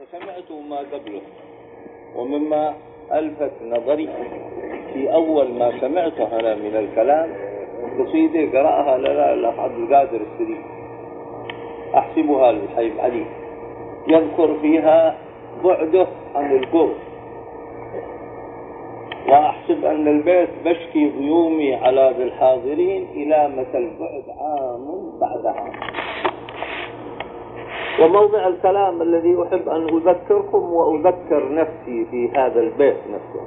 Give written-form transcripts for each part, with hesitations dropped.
سمعت ما قبله، ومما ألفت نظري في أول ما سمعته أنا من الكلام قصيدة قرأها للأخ عبد القادر السري، أحسبها للحبيب علي، يذكر فيها بعده عن القرب، وأحسب أن البيت بشكي غيومي على ذي الحاضرين إلى متى البعد عام بعد عام. وموضع الكلام الذي أحب أن أذكركم وأذكر نفسي في هذا البيت نفسه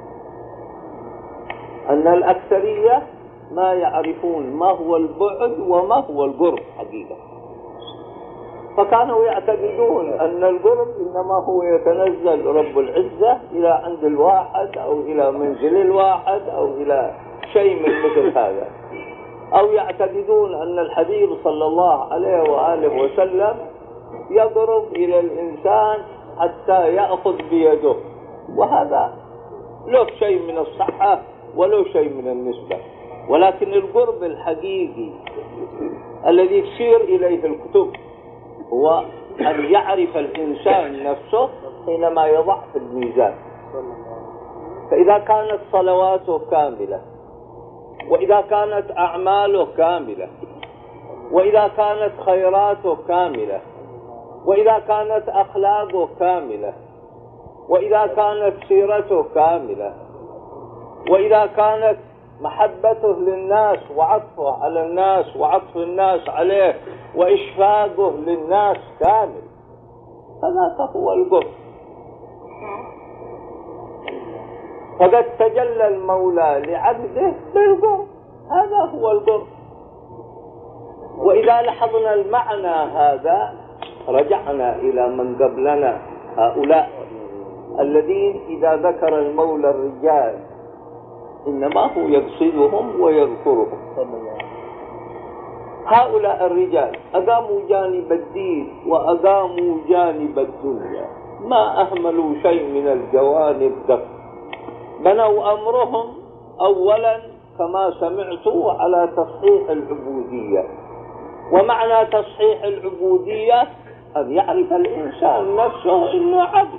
أن الأكثرية ما يعرفون ما هو البعد وما هو القرب حقيقة، فكانوا يعتقدون أن القرب إنما هو يتنزل رب العزة إلى عند الواحد أو إلى منزل الواحد أو إلى شيء من مثل هذا، أو يعتقدون أن الحبيب صلى الله عليه وآله وسلم يقرب إلى الإنسان حتى يأخذ بيده، وهذا له شيء من الصحة وله شيء من النسبة، ولكن القرب الحقيقي الذي تشير إليه الكتب هو أن يعرف الإنسان نفسه حينما يضع في الميزان. فإذا كانت صلواته كاملة، وإذا كانت أعماله كاملة، وإذا كانت خيراته كاملة، وإذا كانت أخلاقه كاملة، وإذا كانت سيرته كاملة، وإذا كانت محبته للناس وعطفه على الناس وعطف الناس عليه وإشفاقه للناس كامل، هذا هو القرب. فقد تجلى المولى لعبده بالقرب، هذا هو القرب. وإذا لاحظنا المعنى هذا رجعنا إلى من قبلنا، هؤلاء الذين إذا ذكر المولى الرجال إنما هو يقصدهم ويذكرهم. هؤلاء الرجال أقاموا جانب الدين وأقاموا جانب الدنيا، ما أهملوا شيء من الجوانب ده. بنوا أمرهم أولا كما سمعتوا على تصحيح العبودية، ومعنى تصحيح العبودية أن يعرف الإنسان نفسه إنه عبد.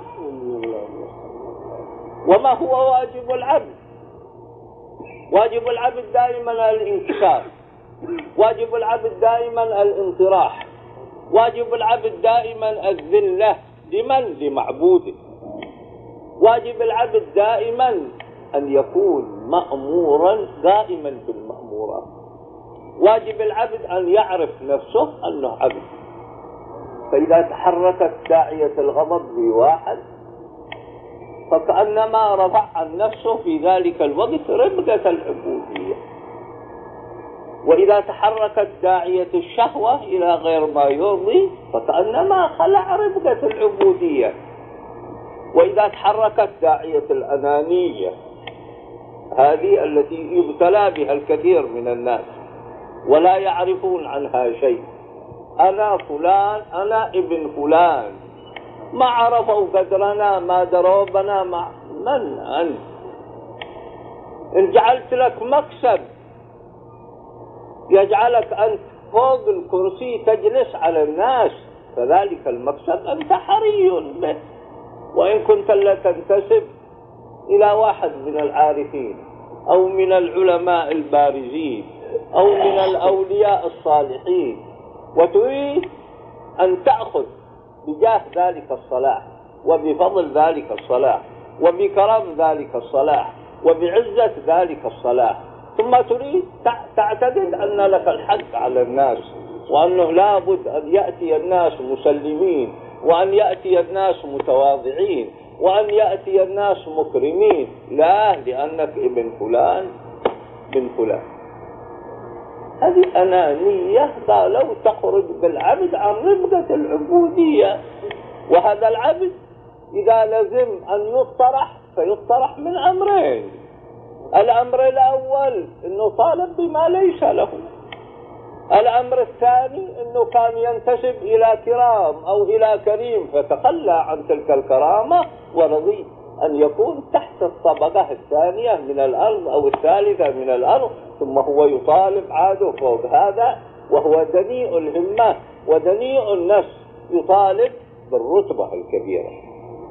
وما هو واجب العبد؟ واجب العبد دائما الانكسار، واجب العبد دائما الانطراح، واجب العبد دائما الذلة لمن؟ لمعبوده. واجب العبد دائما أن يكون مأمورا دائما بالمأمورات. واجب العبد أن يعرف نفسه أنه عبد. فإذا تحركت داعية الغضب لواحد فكأنما رفع عن نفسه في ذلك الوقت ربقة العبودية. وإذا تحركت داعية الشهوة إلى غير ما يرضي فكأنما خلع ربقة العبودية. وإذا تحركت داعية الأنانية، هذه التي يبتلى بها الكثير من الناس ولا يعرفون عنها شيء، أنا فلان، أنا ابن فلان، ما عرفوا قدرنا، ما دروبنا، من أنت؟ إن جعلت لك مكسب يجعلك أنت فوق الكرسي تجلس على الناس، فذلك المكسب أنت حري به. وإن كنت لا تنتسب إلى واحد من العارفين أو من العلماء البارزين أو من الأولياء الصالحين وتريد أن تأخذ بجاه ذلك الصلاح وبفضل ذلك الصلاح وبكرم ذلك الصلاح وبعزة ذلك الصلاح، ثم تريد تعتقد أن لك الحق على الناس، وأنه لابد أن يأتي الناس مسلمين، وأن يأتي الناس متواضعين، وأن يأتي الناس مكرمين، لا، لأنك ابن فلان بن فلان. هذه أنانية لو تخرج بالعبد عن ربقة العبودية. وهذا العبد إذا لزم أن يطرح فيطرح من أمرين. الأمر الأول أنه طالب بما ليس له. الأمر الثاني أنه كان ينتسب إلى كرام أو إلى كريم فتخلى عن تلك الكرامة ورضي أن يكون تحت الطبقة الثانية من الأرض أو الثالثة من الأرض، ثم هو يطالب عاده فوق هذا، وهو دنيء الهمة ودنيء النفس، يطالب بالرتبة الكبيرة.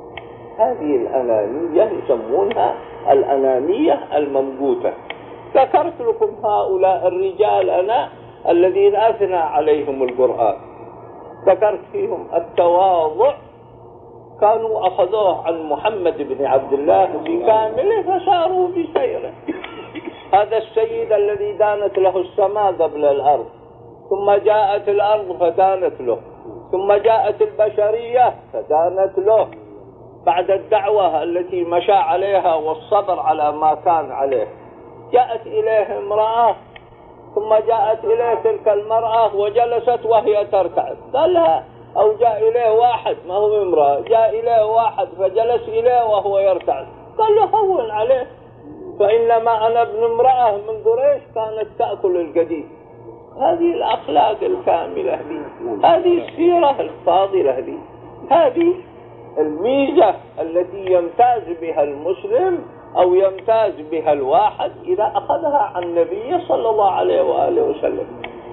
هذه الأنانية يسمونها الأنانية الممقوتة. ذكرت لكم هؤلاء الرجال أنا الذين أثنى عليهم القرآن، ذكرت فيهم التواضع، كانوا أخذوه عن محمد بن عبد الله في كامله فساروا بسيره. هذا السيد الذي دانت له السماء قبل الأرض، ثم جاءت الأرض فدانت له، ثم جاءت البشرية فدانت له بعد الدعوة التي مشى عليها والصبر على ما كان عليه. جاءت إليه امرأة، ثم جاءت إليه تلك المرأة وجلست وهي ترتعد، قال لها، أو جاء إليه واحد ما هو امرأة، جاء إليه واحد فجلس إليه وهو يرتعد، قال له هون عليه، فإنما أنا ابن امرأة من قريش كانت تأكل الجديد. هذه الأخلاق الكاملة دي، هذه السيرة الفاضلة دي، هذه الميزة التي يمتاز بها المسلم أو يمتاز بها الواحد إذا أخذها عن النبي صلى الله عليه وآله وسلم.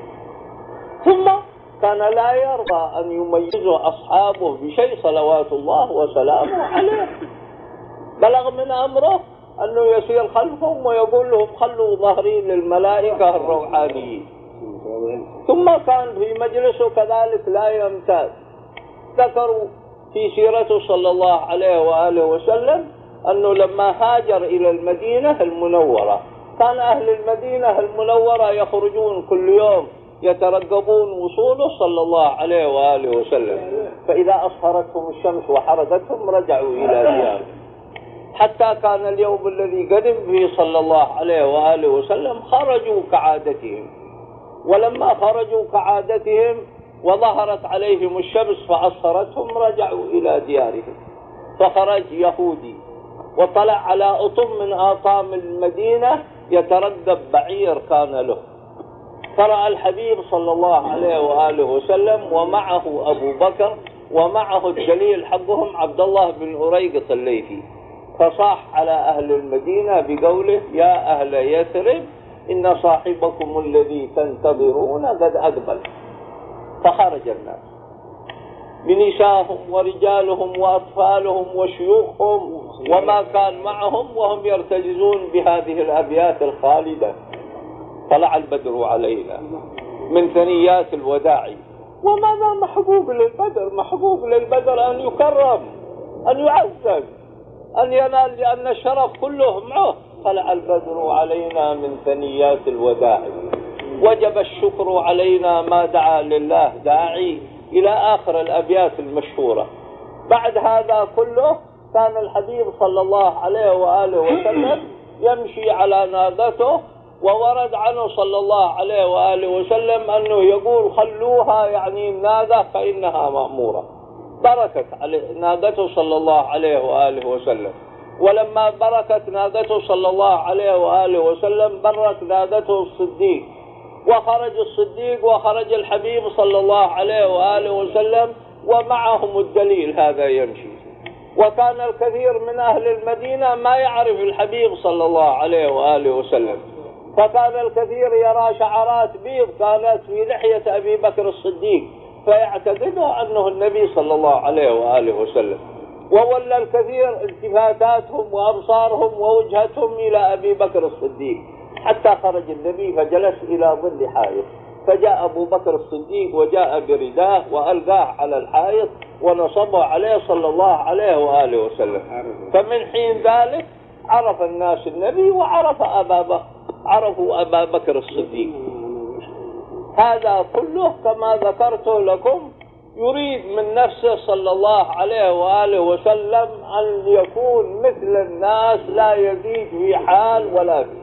ثم كان لا يرضى أن يميزوا أصحابه بشيء صلوات الله وسلامه عليه، بلغ من أمره أنه يسير خلفهم ويقول لهم خلوا ظهري للملائكة الروحانيين. ثم كان في مجلسه كذلك لا يمتاز. ذكروا في سيرته صلى الله عليه وآله وسلم أنه لما هاجر إلى المدينة المنورة كان أهل المدينة المنورة يخرجون كل يوم يترقبون وصوله صلى الله عليه وآله وسلم، فإذا أصهرتهم الشمس وحرقتهم رجعوا إلى ديارهم، حتى كان اليوم الذي قدم فيه صلى الله عليه وآله وسلم خرجوا كعادتهم، ولما خرجوا كعادتهم وظهرت عليهم الشمس فأصهرتهم رجعوا إلى ديارهم. فخرج يهودي وطلع على أطم من آطام المدينة يترقب بعير كان له، فرأى الحبيب صلى الله عليه وآله وسلم ومعه أبو بكر ومعه الدليل حقهم عبد الله بن أريقط الليثي، فصاح على أهل المدينة بقوله يا أهل يثرب إن صاحبكم الذي تنتظرون قد أقبل. فخرج الناس بنسائهم ورجالهم وأطفالهم وشيوخهم وما كان معهم وهم يرتجزون بهذه الأبيات الخالدة: طلع البدر علينا من ثنيات الوداع. وماذا محبوب للبدر؟ محبوب للبدر أن يكرم، أن يعزز، أن ينال، لأن الشرف كله معه. طلع البدر علينا من ثنيات الوداع، وجب الشكر علينا ما دعا لله داعي، إلى آخر الأبيات المشهورة. بعد هذا كله كان الحبيب صلى الله عليه وآله وسلم يمشي على ناقته، وورد عنه صلى الله عليه وآله وسلم أنه يقول خلوها، يعني الناقة فإنها مأمورة. بركت ناقته صلى الله عليه وآله وسلم، ولما بركت ناقته صلى الله عليه وآله وسلم برك ناقته الصديق، وخرج الصديق وخرج الحبيب صلى الله عليه وآله وسلم ومعهم الدليل هذا يمشي. وكان الكثير من أهل المدينة ما يعرف الحبيب صلى الله عليه وآله وسلم، فكان الكثير يرى شعرات بيض كانت في لحية أبي بكر الصديق فيعتقدوا أنه النبي صلى الله عليه وآله وسلم، وولى الكثير التفاتاتهم وأبصارهم ووجهتهم إلى أبي بكر الصديق، حتى خرج النبي فجلس إلى ظل حائط، فجاء أبو بكر الصديق وجاء برداه وألقاه على الحائط ونصبه عليه صلى الله عليه وآله وسلم. فمن حين ذلك عرف الناس النبي وعرف عرفوا أبا بكر الصديق. هذا كله كما ذكرته لكم يريد من نفسه صلى الله عليه وآله وسلم أن يكون مثل الناس لا يزيد في حال ولا في.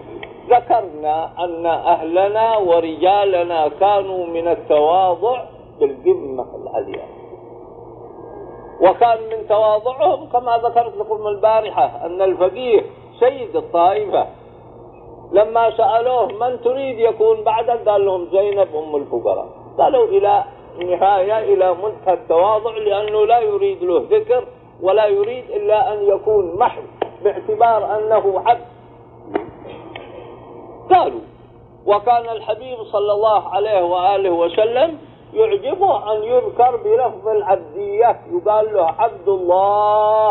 ذكرنا أن أهلنا ورجالنا كانوا من التواضع بالقمة العليا، وكان من تواضعهم كما ذكرت لكم البارحة أن الفقيه سيد الطائفة لما سألوه من تريد يكون بعدك قال لهم زينب أم الفقراء. قالوا إلى النهاية إلى منتهى التواضع، لأنه لا يريد له ذكر ولا يريد إلا أن يكون محض باعتبار أنه عبد. قالوا وكان الحبيب صلى الله عليه وآله وسلم يعجبه أن يذكر بلفظ العبدية، يقال له عبد الله.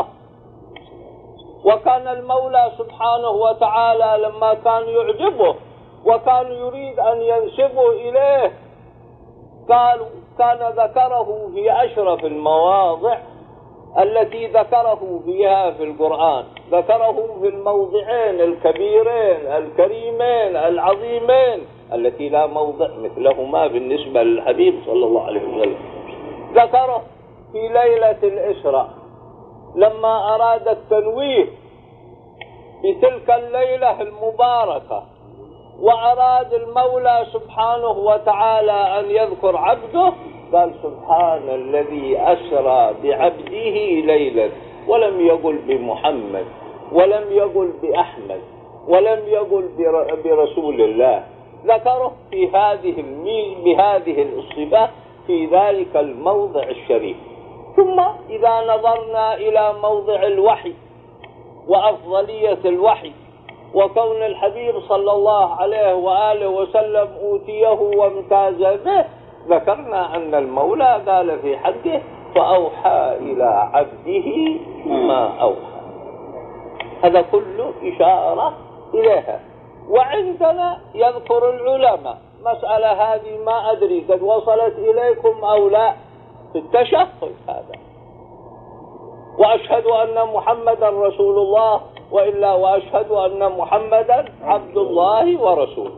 وكان المولى سبحانه وتعالى لما كان يعجبه وكان يريد أن ينسبه إليه قالوا كان ذكره في أشرف المواضع التي ذكره فيها في القرآن، ذكره في الموضعين الكبيرين الكريمين العظيمين التي لا موضع مثلهما بالنسبة للحبيب صلى الله عليه وسلم. ذكره في ليلة الإسراء لما أراد التنويه بتلك الليلة المباركة، وأراد المولى سبحانه وتعالى أن يذكر عبده، قال سبحان الذي أسرى بعبده ليلا، ولم يقل بمحمد ولم يقل بأحمد ولم يقل برسول الله، ذكره في بهذه الصفة في ذلك الموضع الشريف. ثم إذا نظرنا إلى موضع الوحي وأفضلية الوحي وكون الحبيب صلى الله عليه وآله وسلم أوتيه وامتاز به، ذكرنا أن المولى قال في حقه فأوحى إلى عبده ما أوحى. هذا كله إشارة إليها. وعندنا يذكر العلماء مسألة هذه ما أدري قد وصلت إليكم أو لا في التشهد هذا، وأشهد أن محمدا رسول الله وإلا وأشهد أن محمدا عبد الله ورسوله.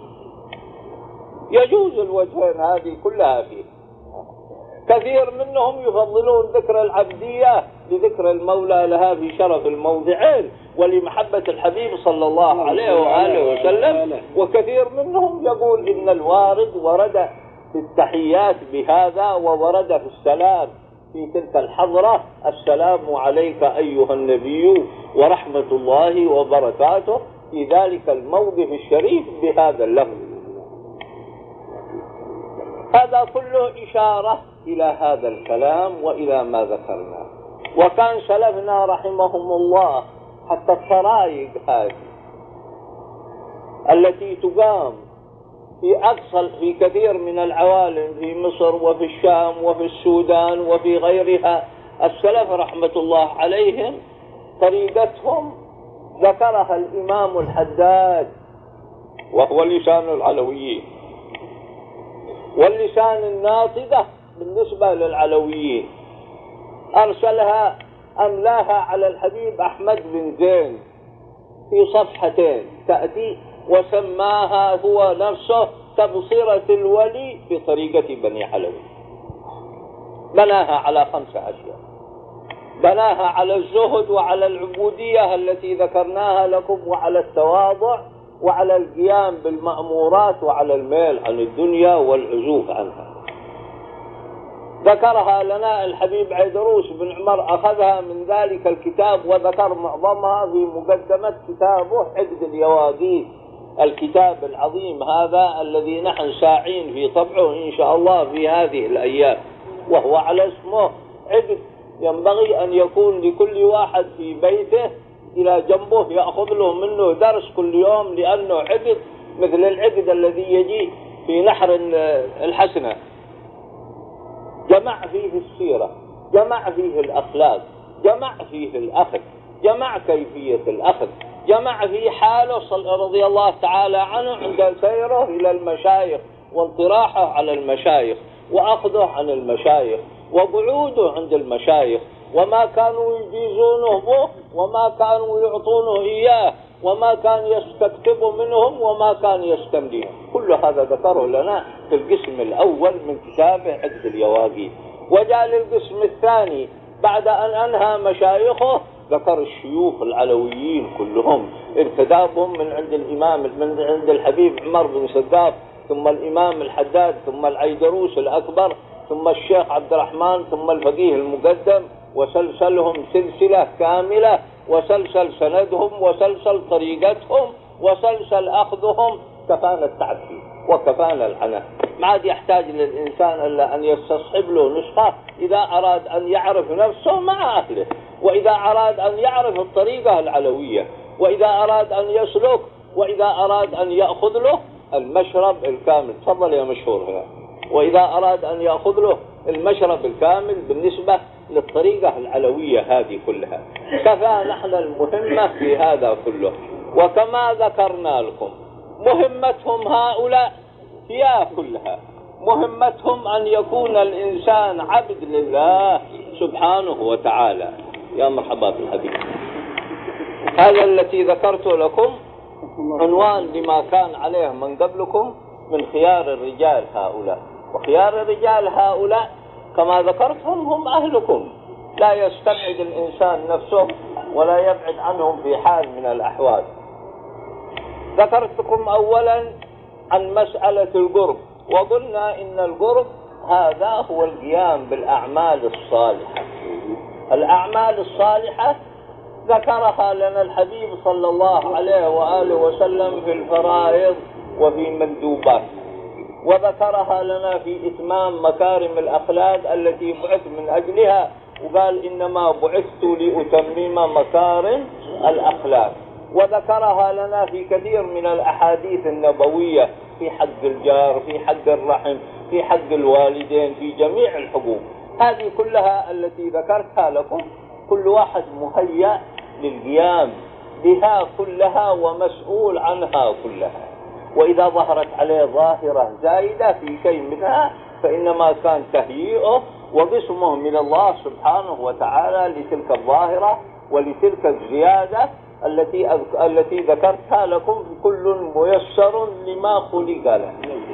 يجوز الوجهين هذه كلها فيه. كثير منهم يفضلون ذكر العبدية لذكر المولى لها في شرف الموضعين ولمحبة الحبيب صلى الله عليه وآله وسلم، وكثير منهم يقول إن الوارد ورد في التحيات بهذا وورد في السلام في تلك الحضرة السلام عليك أيها النبي ورحمة الله وبركاته في ذلك الموضع الشريف بهذا اللفظ. هذا كله إشارة إلى هذا الكلام وإلى ما ذكرنا. وكان سلفنا رحمهم الله حتى الطرائق هذه التي تقام في كثير من العوالم في مصر وفي الشام وفي السودان وفي غيرها، السلف رحمة الله عليهم طريقتهم ذكرها الإمام الحداد وهو لسان العلويين واللسان الناطقة بالنسبة للعلويين، أملاها على الحبيب أحمد بن زين في صفحتين تأتي، وسماها هو نفسه تبصرة الولي بطريقة بني علوي. بناها على 5 أشياء، بناها على الزهد وعلى العبودية التي ذكرناها لكم وعلى التواضع وعلى القيام بالمأمورات وعلى الميل عن الدنيا والعزوف عنها. ذكرها لنا الحبيب عيدروس بن عمر، أخذها من ذلك الكتاب وذكر معظمها في مقدمة كتابه عقد اليواقيت، الكتاب العظيم هذا الذي نحن ساعين في طبعه إن شاء الله في هذه الأيام، وهو على اسمه عقد. ينبغي أن يكون لكل واحد في بيته إلى جنبه يأخذ له منه درس كل يوم، لأنه عقد مثل العقد الذي يجي في نحر الحسنة، جمع فيه السيرة، جمع فيه الأخلاق، جمع فيه الأخذ، جمع كيفية الأخذ، جمع فيه حاله رضي الله تعالى عنه عند سيره إلى المشايخ وانطراحه على المشايخ وأخذه عن المشايخ وقعوده عند المشايخ، وما كانوا يجيزونه به وما كانوا يعطونه إياه وما كان يستكتب منهم وما كان يستمليهم. كل هذا ذكره لنا في القسم الأول من كتابه عقد اليواقيت. وجاء للقسم الثاني بعد أن أنهى مشايخه ذكر الشيوخ العلويين كلهم ارتدابهم من عند الإمام من عند الحبيب عمر بن سقاف، ثم الإمام الحداد، ثم العيدروس الأكبر، ثم الشيخ عبد الرحمن، ثم الفقيه المقدم، وسلسلهم سلسلة كاملة، وسلسل سندهم وسلسل طريقتهم وسلسل أخذهم. كفانا التعفيف وكفانا العناء، ما عاد يحتاج للإنسان إلا أن يستصحب له نسخة إذا أراد أن يعرف نفسه مع أهله، وإذا أراد أن يعرف الطريقة العلوية، وإذا أراد أن يسلك، وإذا أراد أن يأخذ له المشرب الكامل. تفضل يا مشهور هنا. وإذا أراد أن يأخذ له المشرب الكامل بالنسبة للطريقة العلوية هذه كلها. كفى نحن المهمة في هذا كله. وكما ذكرنا لكم مهمتهم هؤلاء هي كلها مهمتهم أن يكون الإنسان عبد لله سبحانه وتعالى. يا مرحبا بالحبيب. هذا التي ذكرت لكم عنوان لما كان عليه من قبلكم من خيار الرجال هؤلاء. وخيار الرجال هؤلاء كما ذكرتهم هم أهلكم، لا يستبعد الإنسان نفسه ولا يبعد عنهم في حال من الأحوال. ذكرتكم أولا عن مسألة القرب، وقلنا إن القرب هذا هو القيام بالأعمال الصالحة. الأعمال الصالحة ذكرها لنا الحبيب صلى الله عليه وآله وسلم في الفرائض وفي مندوبات، وذكرها لنا في إتمام مكارم الأخلاق التي بعث من أجلها، وقال إنما بعثت لأتمم مكارم الأخلاق. وذكرها لنا في كثير من الأحاديث النبوية في حق الجار، في حق الرحم، في حق الوالدين، في جميع الحقوق. هذه كلها التي ذكرتها لكم كل واحد مهيأ للقيام بها كلها ومسؤول عنها كلها. وإذا ظهرت عليه ظاهرة زائدة في شيء منها فإنما كان تهيئه وقسمه من الله سبحانه وتعالى لتلك الظاهرة ولتلك الزيادة التي ذكرتها لكم. كل ميسر لما خلق له.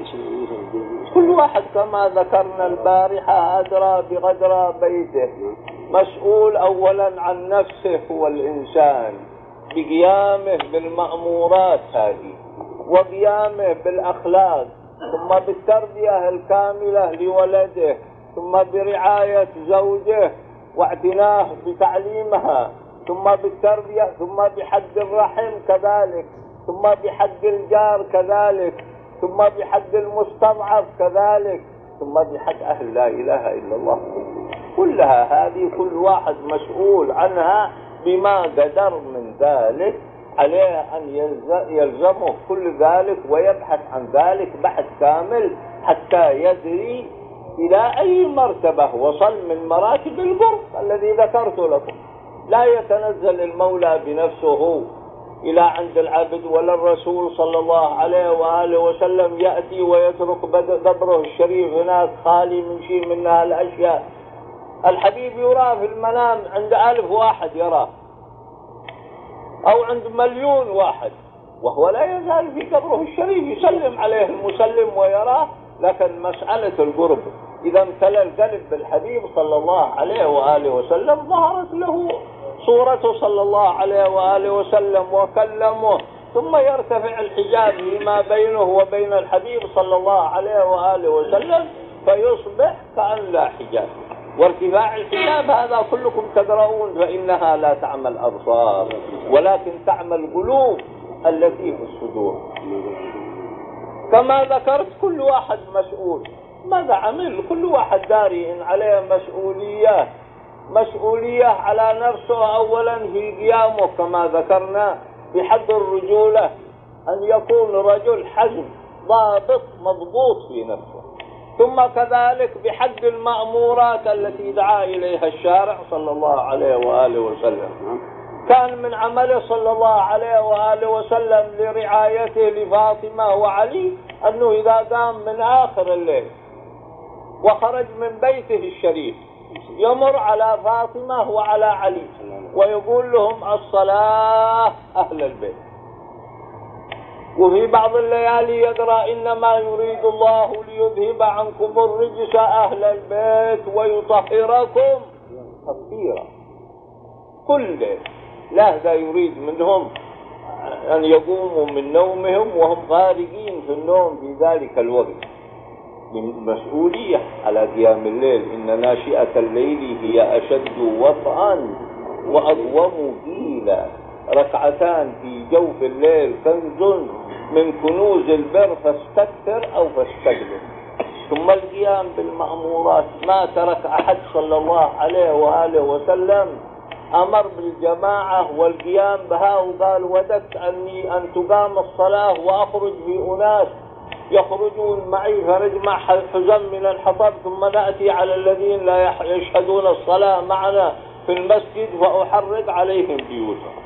كل واحد كما ذكرنا البارحة أدرى بقدر بيته. مسؤول أولا عن نفسه هو الإنسان بقيامه بالمأمورات هذه، وقيامه بالأخلاق، ثم بالتربية الكاملة لولده، ثم برعاية زوجه واعتناه بتعليمها، ثم بالتربية، ثم بحق الرحم كذلك، ثم بحق الجار كذلك، ثم بحق المستضعف كذلك، ثم بحق أهل لا إله إلا الله. كلها هذه كل واحد مسؤول عنها بما قدر من ذلك. عليه أن يلزمه كل ذلك ويبحث عن ذلك بحث كامل حتى يدري إلى أي مرتبة وصل من مراتب القرب الذي ذكرت لكم. لا يتنزل المولى بنفسه إلى عند العبد، ولا الرسول صلى الله عليه وآله وسلم يأتي ويترك قبره الشريف هناك خالي من شيء منها الأشياء. الحبيب يرى في المنام عند 1000 واحد يراه، أو عند 1,000,000 واحد، وهو لا يزال في قبره الشريف يسلم عليه المسلم ويراه. لكن مسألة القرب إذا امتلأ القلب بالحبيب صلى الله عليه وآله وسلم ظهرت له صورته صلى الله عليه وآله وسلم وكلمه، ثم يرتفع الحجاب فيما بينه وبين الحبيب صلى الله عليه وآله وسلم فيصبح كأن لا حجاب. وارتفاع الحجاب هذا كلكم تدرون فإنها لا تعمى الأبصار ولكن تعمى القلوب التي في الصدور. كما ذكرت كل واحد مسؤول. ماذا عمل؟ كل واحد داري إن عليه مسؤولية على نفسه. أولا في قيامه كما ذكرنا بحق الرجولة، أن يكون رجل حزم ضابط مضبوط في نفسه. ثم كذلك بحق المأمورات التي دعا إليها الشارع صلى الله عليه وآله وسلم. كان من عمله صلى الله عليه وآله وسلم لرعايته لفاطمة وعلي أنه إذا قام من آخر الليل وخرج من بيته الشريف يمر على فاطمة وعلى علي ويقول لهم الصلاة أهل البيت. وفي بعض الليالي يقرأ إنما يريد الله ليذهب عنكم الرجس أهل البيت ويطهركم تطهيرا. كل لا ذا يريد منهم أن يقوموا من نومهم وهم غارقين في النوم في ذلك الوقت. مسؤولية على قيام الليل. إن ناشئة الليل هي أشد وطئا وأقوم قيلا. ركعتان في جوف الليل كنز من كنوز البر فاستكثر أو فاستقلل. ثم القيام بالمأمورات. ما ترك أحد صلى الله عليه وآله وسلم أمر بالجماعة والقيام بها وقال وددت أني أن تقام الصلاة وأخرج في أناس يخرجون معي فنجمع حزم من الحطب ثم نأتي على الذين لا يشهدون الصلاة معنا في المسجد فأحرق عليهم بيوتهم.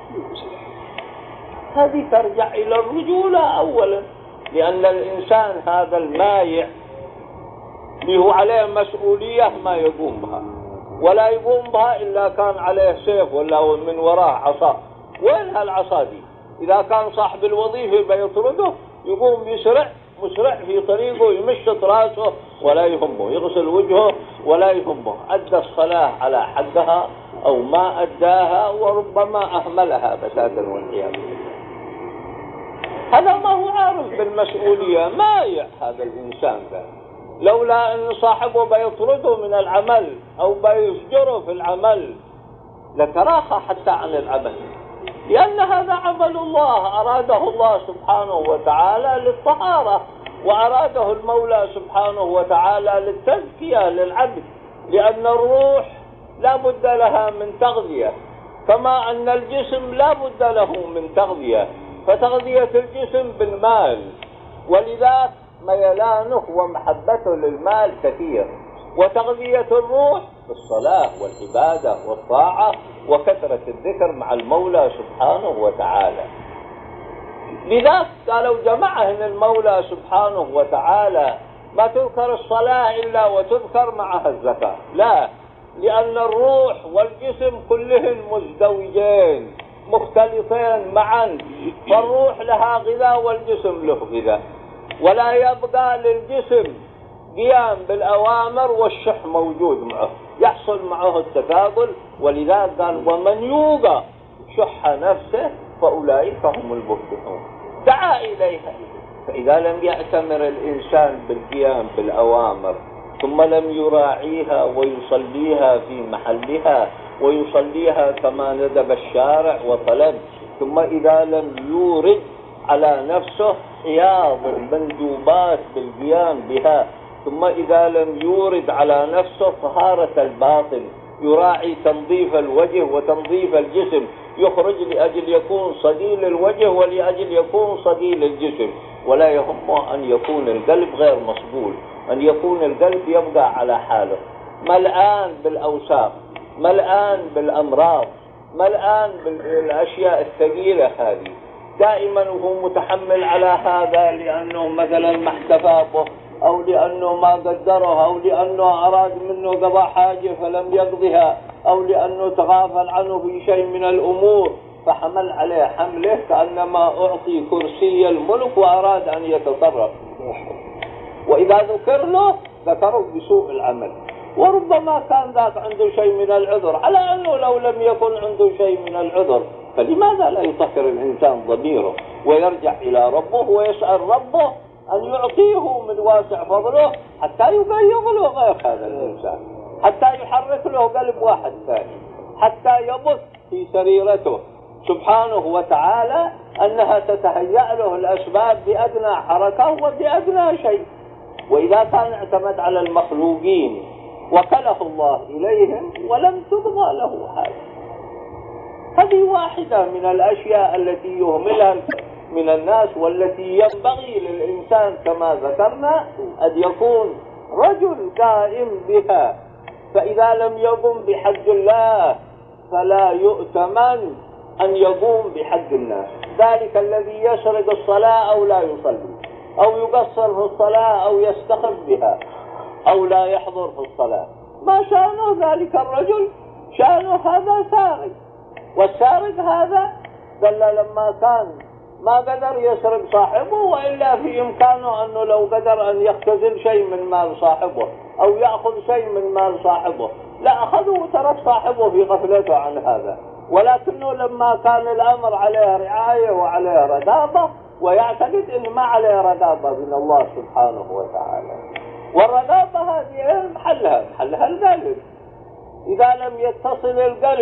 هذه ترجع إلى الرجولة أولا، لأن الإنسان هذا المايع له عليه مسؤولية ما يقوم بها، ولا يقوم بها إلا كان عليه سيف ولا من وراه عصا. وين هالعصا دي؟ إذا كان صاحب الوظيفة بيطرده يقوم مسرع في طريقه، يمشط راسه ولا يهمه، يغسل وجهه ولا يهمه، أدى الصلاة على حدها أو ما أداها، وربما أهملها بساطا والعياذ بالله. هذا ما هو عارف بالمسؤولية، مايع هذا الإنسان ده. لولا أن صاحبه بيطرده من العمل أو بيفجره في العمل لتراخى حتى عن العمل، لأن هذا عمل الله أراده الله سبحانه وتعالى للطهارة، وأراده المولى سبحانه وتعالى للتزكية للعبد، لأن الروح لا بد لها من تغذية، كما أن الجسم لا بد له من تغذية، فتغذية الجسم بالمال، ولذا ميلانه ومحبته للمال كثير، وتغذية الروح بالصلاة والعبادة والطاعة وكثرة الذكر مع المولى سبحانه وتعالى. لذا قالوا جمعهن المولى سبحانه وتعالى ما تذكر الصلاة إلا وتذكر معها الزكاة، لا، لأن الروح والجسم كلهن مزدوجين مختلطين معا، فالروح لها غذاء والجسم له غذاء، ولا يبقى للجسم قيام بالأوامر والشح موجود معه، يحصل معه التكاثل. ولذا قال ومن يوقى شح نفسه فأولئك هم المفلحون، دعا إليها. فإذا لم يأتمر الإنسان بالقيام بالأوامر ثم لم يراعيها ويصليها في محلها ويصليها كما ندب الشارع وطلب، ثم إذا لم يورد على نفسه حياض المندوبات بالقيام بها، ثم إذا لم يورد على نفسه طهارة الباطن، يراعي تنظيف الوجه وتنظيف الجسم، يخرج لأجل يكون صديل الوجه ولأجل يكون صديل الجسم، ولا يهمه أن يكون القلب غير مصقول، أن يكون القلب يبقى على حاله ملآن بالأوساخ، ملآن بالأمراض، ملآن بالأشياء الثقيلة هذه، دائما وهو متحمل على هذا، لأنه مثلا ما احتفى به، أو لأنه ما قدره، أو لأنه أراد منه قضاء حاجة فلم يقضها، أو لأنه تغافل عنه في شيء من الأمور فحمل عليه حمله كأنما أعطي كرسي الملك وأراد أن يتصرف. وإذا ذكر له ذكروا بسوء العمل، وربما كان ذاك عنده شيء من العذر، على أنه لو لم يكن عنده شيء من العذر فلماذا لا يطهر الإنسان ضميره ويرجع إلى ربه ويسأل ربه أن يعطيه من واسع فضله حتى يبيض له غير هذا الإنسان، حتى يحرك له قلب واحد ثاني، حتى يبث في سريرته سبحانه وتعالى أنها تتهيأ له الأسباب بأدنى حركة وبأدنى شيء. وإذا كان اعتمد على المخلوقين وكله الله إليهم ولم تبغى له حاجة. هذه واحدة من الأشياء التي يهملها من الناس، والتي ينبغي للإنسان كما ذكرنا أن يكون رجل قائم بها، فإذا لم يقم بحق الله فلا يؤتمن أن يقوم بحق الناس. ذلك الذي يسرق الصلاة أو لا يصلي أو يقصر في الصلاة أو يستخف بها أو لا يحضر في الصلاة، ما شأنه ذلك الرجل؟ شأنه هذا سارق، والسارق هذا قال لما كان ما قدر يسرق صاحبه، وإلا في إمكانه أنه لو قدر أن يختزل شيء من مال صاحبه أو يأخذ شيء من مال صاحبه لا أخذه وترك صاحبه في غفلته عن هذا، ولكنه لما كان الأمر عليه رعاية وعليه رقابة ويعتقد أن ما عليه رقابة من الله سبحانه وتعالى. والرقابة هذه محلها القلب. إذا لم يتصل القلب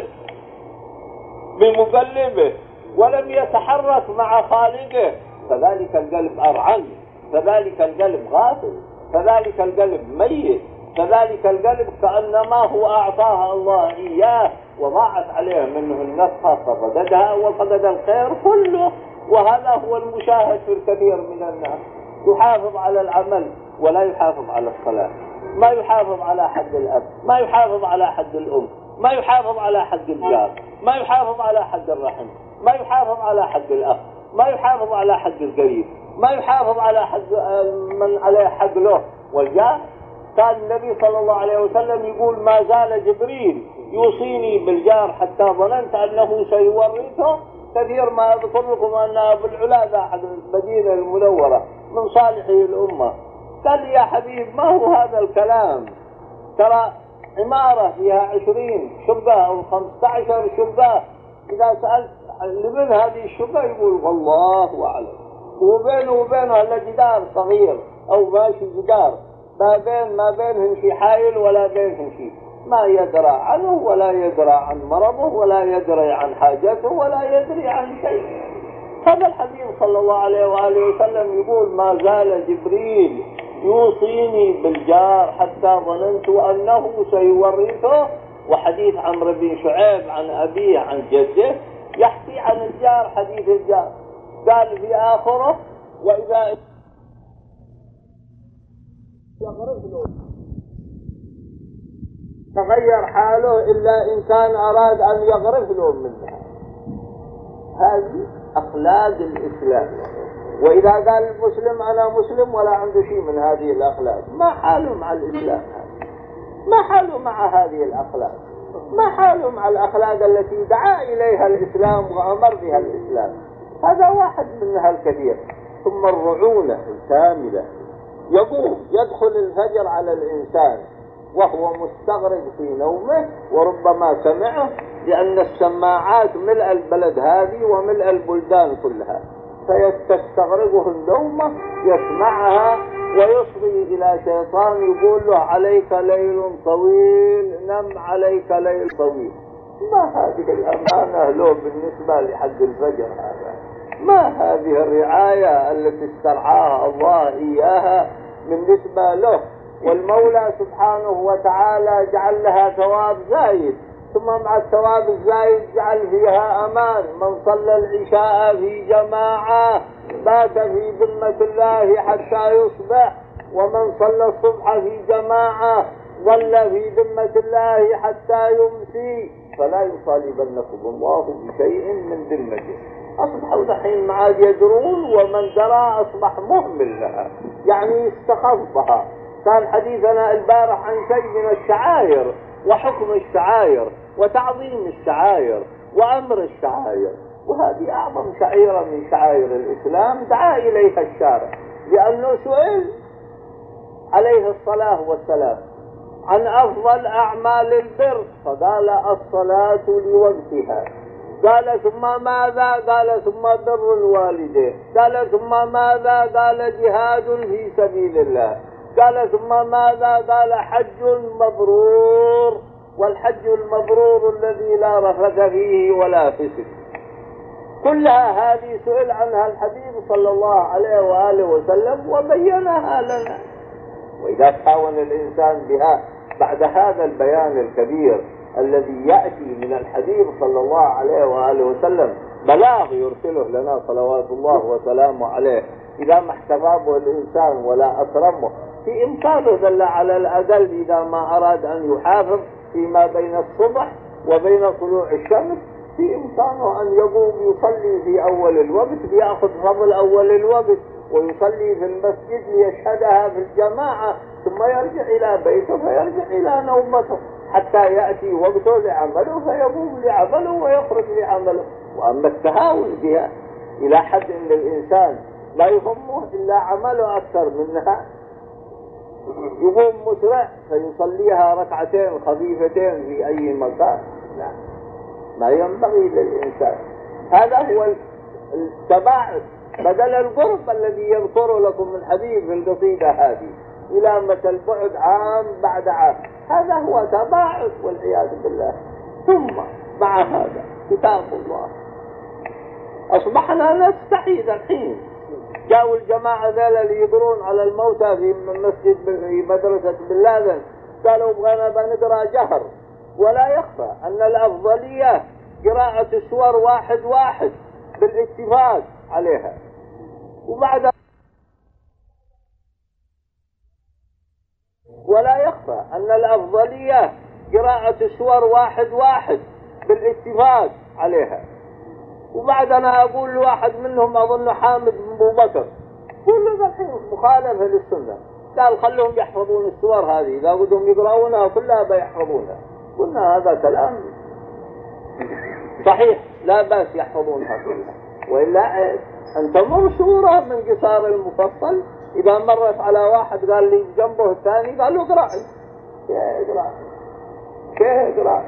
بمقلبه ولم يتحرك مع خالقه فذلك القلب أرعن، فذلك القلب غافل، فذلك القلب ميت، فذلك القلب كأنما هو أعطاها الله إياه وضاعت عليه منه النفقة ففقدها وفقد الخير كله. وهذا هو المشاهد في الكثير من الناس. يحافظ على العمل ولا يحافظ على الصلاة، ما يحافظ على حد الأب، ما يحافظ على حد الأم، ما يحافظ على حد الجار، ما يحافظ على حد الرحم، ما يحافظ على حد الأخ، ما يحافظ على حد القريب، ما يحافظ على حد من عليه حق له والجار. كان النبي صلى الله عليه وسلم يقول: ما زال جبريل يوصيني بالجار حتى ظننت أنه سيورثه. كثير ما أذكر لكم أن أبو العلا ذا أحد المدينة المنورة من صالحي الأمة قال لي: يا حبيب، ما هو هذا الكلام؟ ترى عمارة فيها 20 شقة أو 15 شقة، إذا سألت لمن هذه الشقة يقول: والله أعلم. وبينه وبينه إلا جدار صغير أو ماشي جدار، ما بينهم شيء حائل ولا بينهم شيء، ما يدرى عنه ولا يدرى عن مرضه ولا يدري عن حاجته ولا يدري عن شيء. هذا الحبيب صلى الله عليه وآله وسلم يقول: ما زال جبريل يوصيني بالجار حتى ظننت أنه سيورثه. وحديث عمرو بن شعيب عن أبيه عن جده يحكي عن الجار حديث الجار، قال في آخره: وإذا يغرف له تغير حاله إلا إن كان أراد أن يغرف له منها. هذه أخلاق الإسلام. وإذا قال المسلم أنا مسلم ولا عنده شيء من هذه الأخلاق، ما حاله مع الإسلام؟ ما حاله مع هذه الأخلاق؟ ما حاله مع الأخلاق التي دعا إليها الإسلام وأمر بها الإسلام؟ هذا واحد منها الكثير. ثم الرعونة الكاملة، يقوم يدخل الفجر على الإنسان وهو مستغرق في نومه، وربما سمعه، لأن السماعات ملء البلد هذه وملء البلدان كلها، فيستغرقه النومة يسمعها ويصغي إلى شيطان يقول له: عليك ليل طويل، نم عليك ليل طويل. ما هذه الأمانة له بالنسبة لحد الفجر هذا؟ ما هذه الرعاية التي استرعاها الله إياها بالنسبة له؟ والمولى سبحانه وتعالى جعل لها ثواب زايد، ثم مع الثواب الزايد جعل فيها أمان. من صلى العشاء في جماعة بات في ذمة الله حتى يصبح، ومن صلى الصبح في جماعة ظل في ذمة الله حتى يمسي، فلا يطالبنكم الله بشيء من ذمته. أصبحوا دحين معاد يدرون، ومن درى أصبح مهمل لها، يعني استخفها. كان حديثنا البارح عن شيء من الشعائر وحكم الشعائر وتعظيم الشعائر وأمر الشعائر، وهذه أعظم شعيرة من شعائر الإسلام دعا إليها الشارع، لأنه سئل عليه الصلاة والسلام عن أفضل أعمال البر فقال: الصلاة لوقتها. قال: ثم ماذا؟ قال: ثم بر الوالدين. قال: ثم ماذا؟ قال: جهاد في سبيل الله. قال: ثم ماذا؟ قال: حج مبرور. والحج المبرور الذي لا رفث فيه ولا فسق. كلها هذه سئل عنها الحبيب صلى الله عليه وآله وسلم وبينها لنا. وإذا تهاون الإنسان بها بعد هذا البيان الكبير الذي يأتي من الحبيب صلى الله عليه وآله وسلم، بلاغ يرسله لنا صلوات الله وسلامه عليه، إذا ما احتفظه الإنسان ولا أكرمه في إمكانه دل على الأقل إذا ما أراد أن يحافظ فيما بين الصبح وبين طلوع الشمس، في إمكانه أن يقوم يصلي في أول الوقت، ليأخذ فضل أول الوقت، ويصلي في المسجد ليشهدها في الجماعة، ثم يرجع إلى بيته فيرجع إلى نومته حتى يأتي وقته لعمله فيقوم لعمله ويخرج لعمله. وأما التهاون بها إلى حد أن الإنسان لا يهمه إلا عمله أكثر منها، يقوم مسرع فيصليها ركعتين خفيفتين في أي مكان، لا، ما ينبغي للإنسان. هذا هو التباعد بدل القرب الذي يذكر لكم الحبيب في القصيدة هذه، إلى متى البعد عام بعد عام، هذا هو تباعد والعياذ بالله. ثم مع هذا كتاب الله أصبحنا نستحي الحين. جاءوا الجماعة ذولا اللي يقرون على الموتى في مسجد في مدرسة بن لاذن، قالوا بغينا بنقرأ جهر، ولا يخفى أن الأفضلية قراءة السور واحد بالاتفاق عليها. وبعد أن الأفضلية قراءة السور واحد واحد بالاتفاق عليها. وبعد أنا أقول لواحد منهم أظن حامد بن أبو بكر، قول له الحين مخالفة للسنة، قال خلهم يحفظون السور هذه، إذا بدهم يقرؤونها كلها بيحفظونها. قلنا هذا كلام صحيح، لا بأس يحفظونها كلها، وإلا أنت مر سورة من قصار المفصل، إذا مرت على واحد قال لي جنبه الثاني قال له اقرأ، كيف اقرأ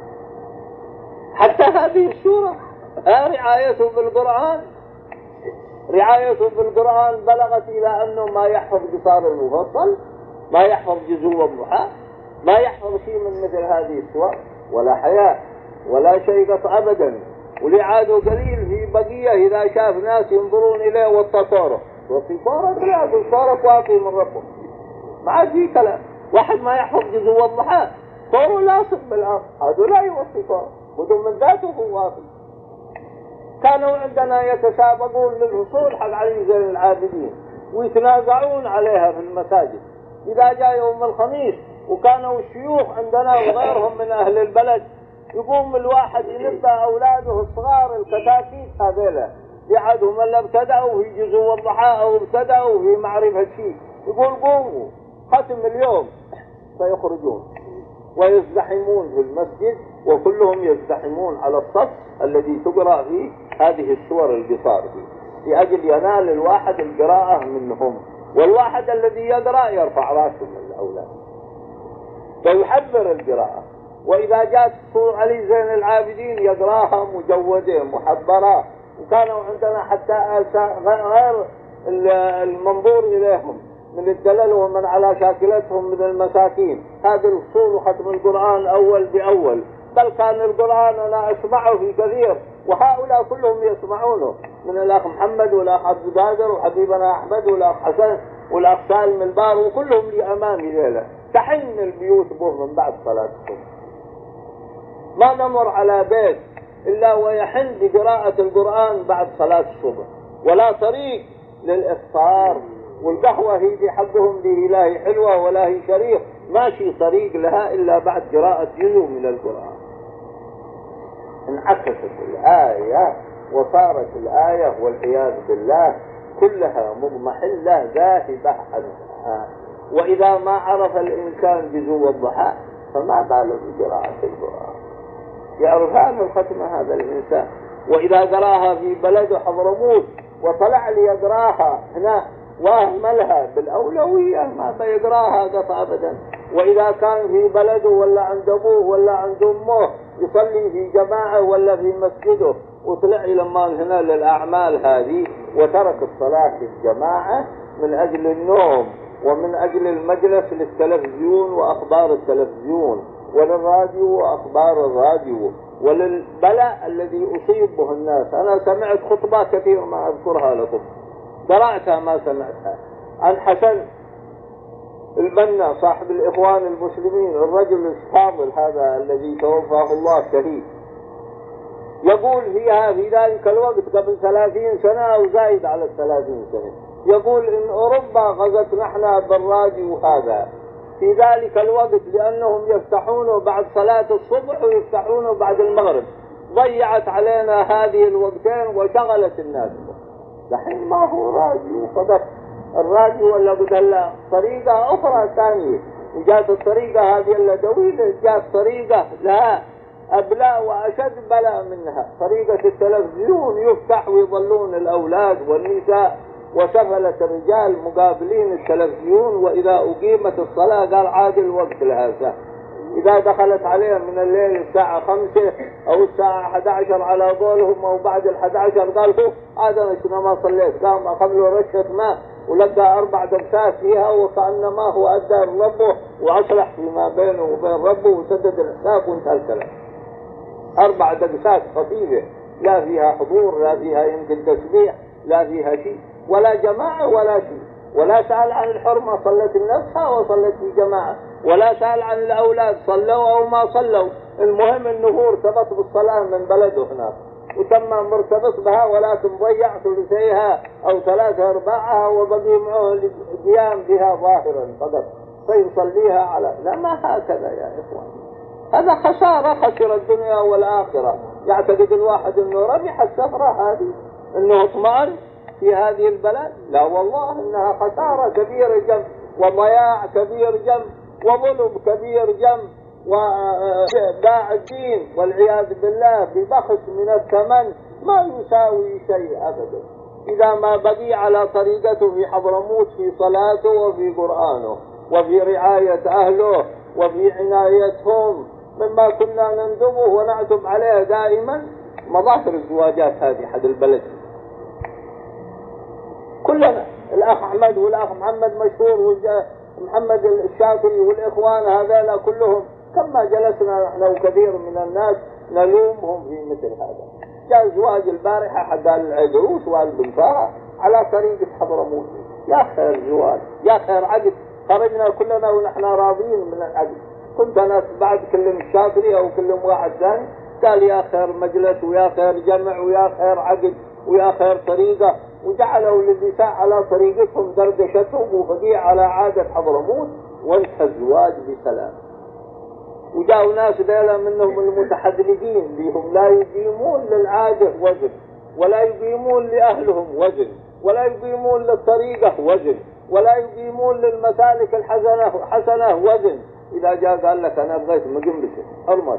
حتى هذه السورة رعايته بالقرآن، رعايته بالقرآن بلغت إلى أنه ما يحفظ قصار المفصل، ما يحفظ جزء الضحى، ما يحفظ شيء من مثل هذه السور، ولا حياء ولا شيء أبدا. ولعاده قليل في بقية إذا شاف ناس ينظرون إليه والتطارق تلاقي الطارق واقي من ربه، ما عاد في كلام. واحد ما يحفظ جزء الضحى طوره لاصق بالأرض، هذا لا يوصي طاره بدون من ذاته هو واقي. كانوا عندنا يتسابقون للحصول حق علي زين العابدين ويتنازعون عليها في المساجد إذا جاء يوم الخميس، وكانوا الشيوخ عندنا وغيرهم من أهل البلد يقوم الواحد ينبه أولاده الصغار الكتاكيت هذيلا يعدهم اللي ابتدأوا في جزء الضحى أو ابتدأوا في معرفة شيء، يقول قوموا ختم اليوم، فيخرجون ويزدحمون في المسجد، وكلهم يزدحمون على الصف الذي تقرأ فيه هذه السور القصار فيه، لأجل ينال الواحد القراءة منهم. والواحد الذي يقرأ يرفع راسه من الأولاد فيحبر القراءة. وإذا جاءت سورة علي زين العابدين يقراها مجودة محبرة، وكانوا عندنا حتى غير المنظور إليهم من الدلل ومن على شاكلتهم من المساكين هذا الوصول وختم القرآن أول بأول، بل كان القرآن أنا أسمعه في كثير، وهؤلاء كلهم يسمعونه من الأخ محمد والأخ عبد القادر وحبيبنا أحمد والأخ حسن والأخ سالم البار، وكلهم لي أمامي ليلة تحن البيوت به من بعد صلاة الصبح. ما نمر على بيت إلا ويحن بقراءة القرآن بعد صلاة الصبح، ولا طريق للإفطار، والقهوة هي دي حقهم دي لا هي حلوة ولا هي شريف، ماشي طريق لها إلا بعد قراءة جزء من القرآن. انعكست الآية وصارت الآية والعياذ بالله كلها مضمحلة ذاهبة عنها. وإذا ما عرف الإنسان جزء الضحى فما باله بقراءة القرآن، يعرفها من ختمة هذا الإنسان. وإذا قراها في بلده حضرموت وطلع ليقراها هنا واهملها بالأولوية ما بيقراها قطع أبدا. وإذا كان في بلده ولا عند أبوه ولا عند أمه يصلي في جماعة ولا في مسجده وطلع لما هنا للأعمال هذه وترك الصلاة في الجماعة من أجل النوم ومن أجل المجلس للتلفزيون وأخبار التلفزيون وللراديو وأخبار الراديو وللبلاء الذي أصيب به الناس. أنا سمعت خطبة كثير ما أذكرها لكم، قرأتها ما سمعتها، عن حسن البنا صاحب الإخوان المسلمين الرجل الفاضل هذا الذي توفاه الله شهيد. يقول فيها في ذلك الوقت قبل 30 سنة أو زايد على 30 سنة، يقول إن أوروبا غزت نحن بالراديو هذا في ذلك الوقت لأنهم يفتحونه بعد صلاة الصبح ويفتحونه بعد المغرب، ضيعت علينا هذه الوقتين وشغلت الناس. لحين ما هو راديو فقط، الراديو ولا بدل طريقة أخرى ثانية، وجات الطريقة هذه اللدوية جات طريقة لا أبلاء وأشد بلاء منها، طريقة التلفزيون يفتح ويظلون الأولاد والنساء وشغلة الرجال مقابلين التلفزيون، وإذا أقيمت الصلاة قال عاد الوقت لها ساعة، إذا دخلت عليهم من الليل الساعة 5 أو الساعة 11 على قولهم أو بعد 11 قال هو هذا أنا ما صليت، قام أخذ له رشة ماء ولقى 4 دبسات فيها وكأنما هو أدى ربه وأصلح فيما بينه وبين ربه وسدد الحساب وانتهى الكلام. 4 دبسات خفيفة لا فيها حضور لا فيها يمكن تسبيح لا فيها شيء ولا جماعة ولا شيء، ولا سأل عن الحرمة صلت لنفسها وصلت في جماعة، ولا سأل عن الأولاد صلوا أو ما صلوا، المهم أنه هو ارتبط بالصلاة من بلده هناك وتم مرتبط بها، ولكن ضيع ثلثيها أو 3/4 وبقي معه القيام بها ظاهرا فقط، فيصليها على، لا ما هكذا يا إخوان. هذا خسارة، خسر الدنيا والآخرة. يعتقد الواحد أنه ربح السفرة هذه، أنه اطمأن في هذه البلد، لا والله إنها خسارة كبيرة جم، وضياع كبير جم، وظلم كبير جم، وباع الدين والعياذ بالله ببخس من الثمن ما يساوي شيء أبدا إذا ما بقي على طريقته في حضرموت في صلاته وفي قرآنه وفي رعاية أهله وفي عنايتهم، مما كنا نندبه ونعتب عليه دائما مظاهر الزواجات هذه حد البلد. كلنا الأخ أحمد والأخ محمد مشهور ومحمد الشافعي والإخوان هذا كلهم كما جلسنا نحن وكثير من الناس نلومهم في مثل هذا. جاء زواج البارحة حق العدروس والبنفاء على طريقة حضرموت، يا خير زواج، يا خير عقد، خرجنا كلنا ونحن راضين من العقد. كنت أنا بعد كلم الشافعي أو كلم واحد ثاني قال يا خير مجلس ويا خير جمع ويا خير عقد ويا خير طريقة، وجعلوا للنساء على طريقتهم دردشتهم وبقي على عادة حضرموت، وانتهى الزواج بسلام. وجاءوا ناس ديلا منهم المتحدلين اللي هم لا يقيمون للعادة وزن، ولا يقيمون لأهلهم وزن، ولا يقيمون للطريقة وزن، ولا يقيمون للمسالك الحسنة وزن. إذا جاء قال لك أنا بغيت مقيم بشيء حرمة،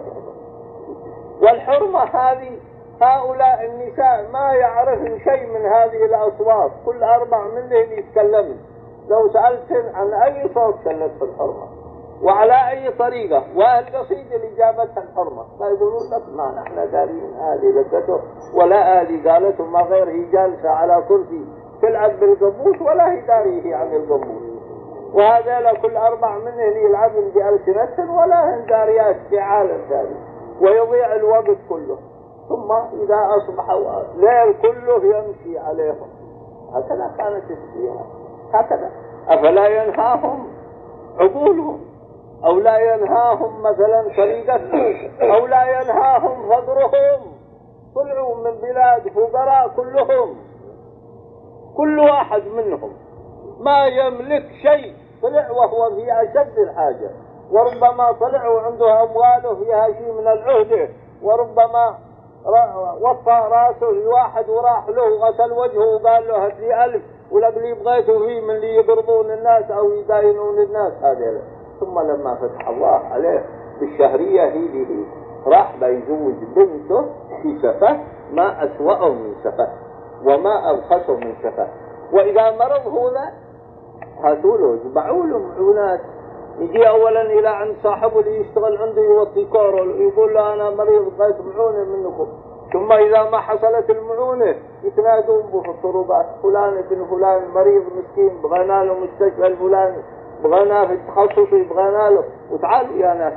والحرمة هذه هؤلاء النساء ما يعرفن شيء من هذه الأصوات، كل أربع منهم يتكلمن. لو سألتن عن أي صوت كلت في الحرمة وعلى أي طريقة والقصيدة اللي جابتها الحرمة، ما يقولون لك ما نحن دارين آلي لقته ولا آلي قالته، ما غير هي جالسة على كرسي تلعب بالقبوس ولا هي داريه عن القبوس. وهذا كل أربع منهم يلعبن بألسنتهم ولا هن داريات في عالم ثاني، ويضيع الوقت كله. ثم إذا أصبح الليل كله يمشي عليهم. هكذا كانت السيرة، هكذا. أفلا ينهاهم عقولهم، أو لا ينهاهم مثلا طريقتهم، أو لا ينهاهم فضرهم؟ طلعوا من بلاد فقراء كلهم، كل واحد منهم ما يملك شيء، طلع وهو في أشد الحاجة، وربما طلع وعنده أمواله فيها شيء من العهدة، وربما وطى راسه لواحد وراح له غسل وجهه وقال له هات لي 1000 ولقلي بغيته فيه من اللي يقرضون الناس أو يداينون الناس هذا. ثم لما فتح الله عليه بالشهرية هي راح بيزوج بنته في سفه، ما أسوأه من سفه وما أبخسه من سفه. وإذا مرض هذا هاتوا له جبعوا له معونات، يجي أولا إلى عند صاحبه اللي يشتغل عنده يوطي كورل يقول له أنا مريض بغيت معونة منكم. ثم إذا ما حصلت المعونة يتنادون به في الطرقات، فلان ابن فلان مريض مسكين بغينا له مستشفى الفلاني، بغينا في التخصصي بغينا له، وتعالوا يا ناس.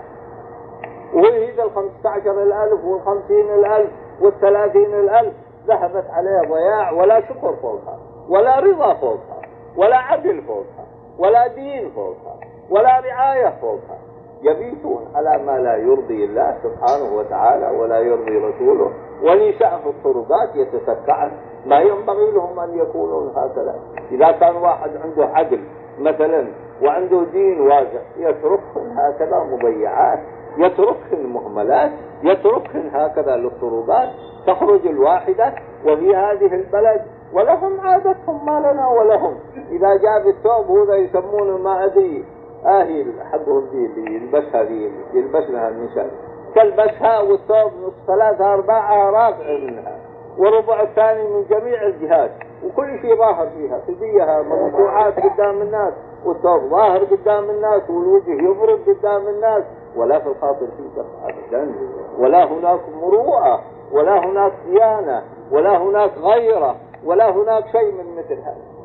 وهي ذا 15,000 وال50,000 وال30,000 ذهبت عليه ضياع، ولا شكر فوقها، ولا رضا فوقها، ولا عدل فوقها، ولا دين فوقها، ولا رعاية فوقها. يبيتون على ما لا يرضي الله سبحانه وتعالى ولا يرضي رسوله، ونساء في الطرقات يتسكعن. ما ينبغي لهم أن يكونوا هكذا. إذا كان واحد عنده عدل مثلا وعنده دين واضح يتركهن هكذا مضيعات، يتركهن مهملات، يتركهن هكذا للطرقات. تخرج الواحدة وفي هذه البلد ولهم عادتهم ما لنا ولهم. إذا جاب الثوب هذا يسمونه ما أدري حقهم دي اللي يلبسها دي يلبسها النساء، تلبسها والثوب نص 3/4 رافع منها وربع الثاني من جميع الجهات، وكل شيء ظاهر فيها، تديها مقطوعات قدام الناس، والثوب ظاهر قدام الناس، والوجه يبرد قدام الناس، ولا في الخاطر فيه أبدا، ولا هناك مروءة، ولا هناك ديانة، ولا هناك غيرة، ولا هناك شيء من مثل هذا.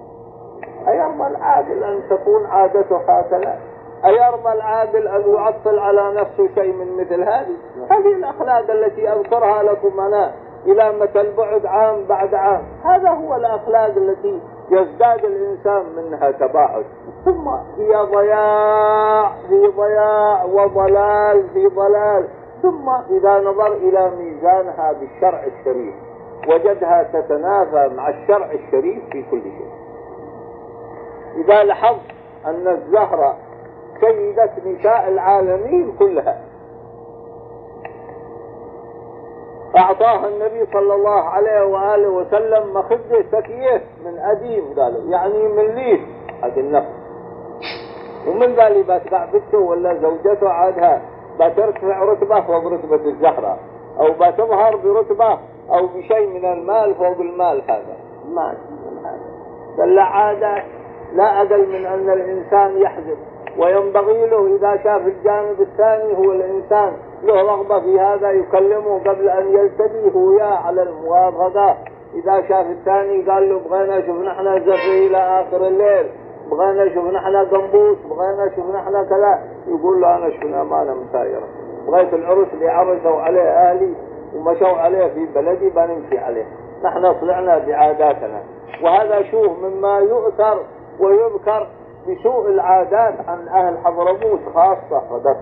أيرضى العاقل أن تكون عادته هكذا؟ أيرضى العاقل أن يعطل على نفسه شيء من مثل هذه؟ هذه الأخلاق التي أذكرها لكم أنا إلى متى البعد عام بعد عام، هذا هو الأخلاق التي يزداد الإنسان منها تباعد. ثم هي ضياع في ضياع وضلال في ضلال. ثم إذا نظر إلى ميزانها بالشرع الشريف وجدها تتنافى مع الشرع الشريف في كل شيء. إذا لاحظت أن الزهرة سيدة نساء العالمين كلها. أعطاها النبي صلى الله عليه وآله وسلم مخدة سكية من أديم، قالوا يعني من ليس حق النفس، ومن ذالي بتقع بنته ولا زوجته عادها بترتفع رتبة فوق رتبة الزهرة، أو بتظهر برتبة أو بشيء من المال فوق المال. هذا ما من هذا، بل عادات لا أقل من أن الإنسان يحزن، وينبغي له إذا شاف الجانب الثاني هو الإنسان له رغبة في هذا يكلمه قبل أن يلتدي هو وياه على الموافقة. إذا شاف الثاني قال له بغينا شوف نحن زفي إلى آخر الليل، بغينا شوف نحن قنبوس، بغينا شوف نحن كذا، يقول له أنا شفنا ما أنا مسايرة، بغيت العرس اللي عرسوا عليه أهلي ومشوا عليه في بلدي بنمشي عليه، نحن طلعنا بعاداتنا. وهذا شوف مما يؤثر ويذكر بسوء العادات عن أهل حضرموت خاصة فقط،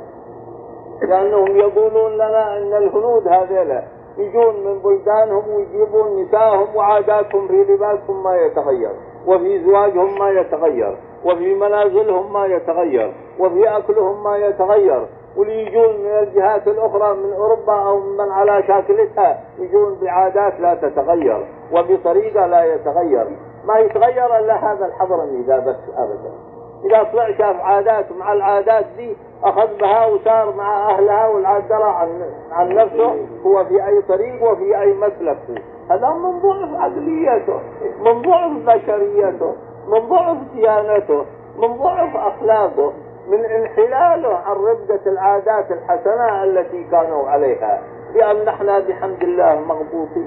لأنهم يقولون لنا أن الهنود هذيلا يجون من بلدانهم ويجيبون نسائهم وعاداتهم في لباسهم ما يتغير، وفي زواجهم ما يتغير، وفي منازلهم ما يتغير، وفي أكلهم ما يتغير، واللي يجون من الجهات الأخرى من أوروبا أو من على شاكلتها يجون بعادات لا تتغير وبطريقة لا يتغير، ما يتغير إلا هذا الحضرمي ذا بس أبدا. إذا طلع شاف عادات ومع العادات دي أخذ بها وسار مع أهلها والعادرة عن نفسه، هو في أي طريق وفي أي مسلك هذا من ضعف عقليته، من ضعف بشريته، من ضعف ديانته، من ضعف أخلاقه، من انحلاله عن ربدة العادات الحسنة التي كانوا عليها، لأن نحن بحمد الله مغبوطين.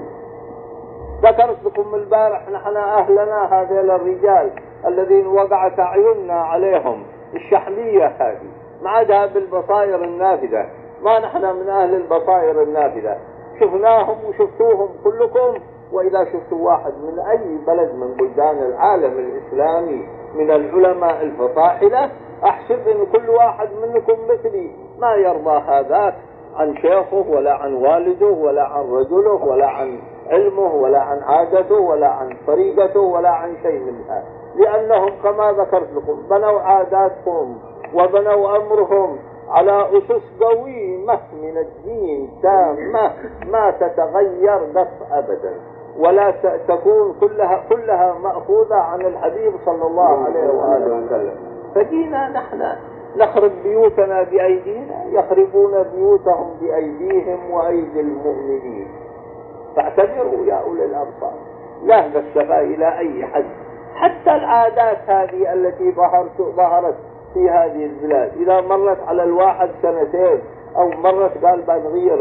ذكرت لكم البارح نحن أهلنا هذول الرجال الذين وقعت أعيننا عليهم الشحمية هذه، ما عادها بالبصائر النافذة، ما نحن من أهل البصائر النافذة، شفناهم وشفتوهم كلكم. وإذا شفتوا واحد من أي بلد من بلدان العالم الإسلامي من العلماء الفطاحلة، أحسب أن كل واحد منكم مثلي ما يرضى هذاك عن شيخه ولا عن والده ولا عن رجله ولا عن علمه ولا عن عادته ولا عن طريقته ولا عن شيء منها، لأنهم كما ذكرت لكم بنوا عاداتهم وبنوا أمرهم على أسس قويمة من الدين تامة ما تتغير قط أبدا، ولا تكون كلها مأخوذة عن الحبيب صلى الله عليه وآله وسلم. فجينا نحن نخرب بيوتنا بأيدينا، يخربون بيوتهم بأيديهم وأيدي المؤمنين. فاعتبروا يا أولي الأبصار، لا تشتغى إلى أي حد. حتى العادات هذه التي ظهرت في هذه البلاد إذا مرت على الواحد سنتين أو مرت قال بنغير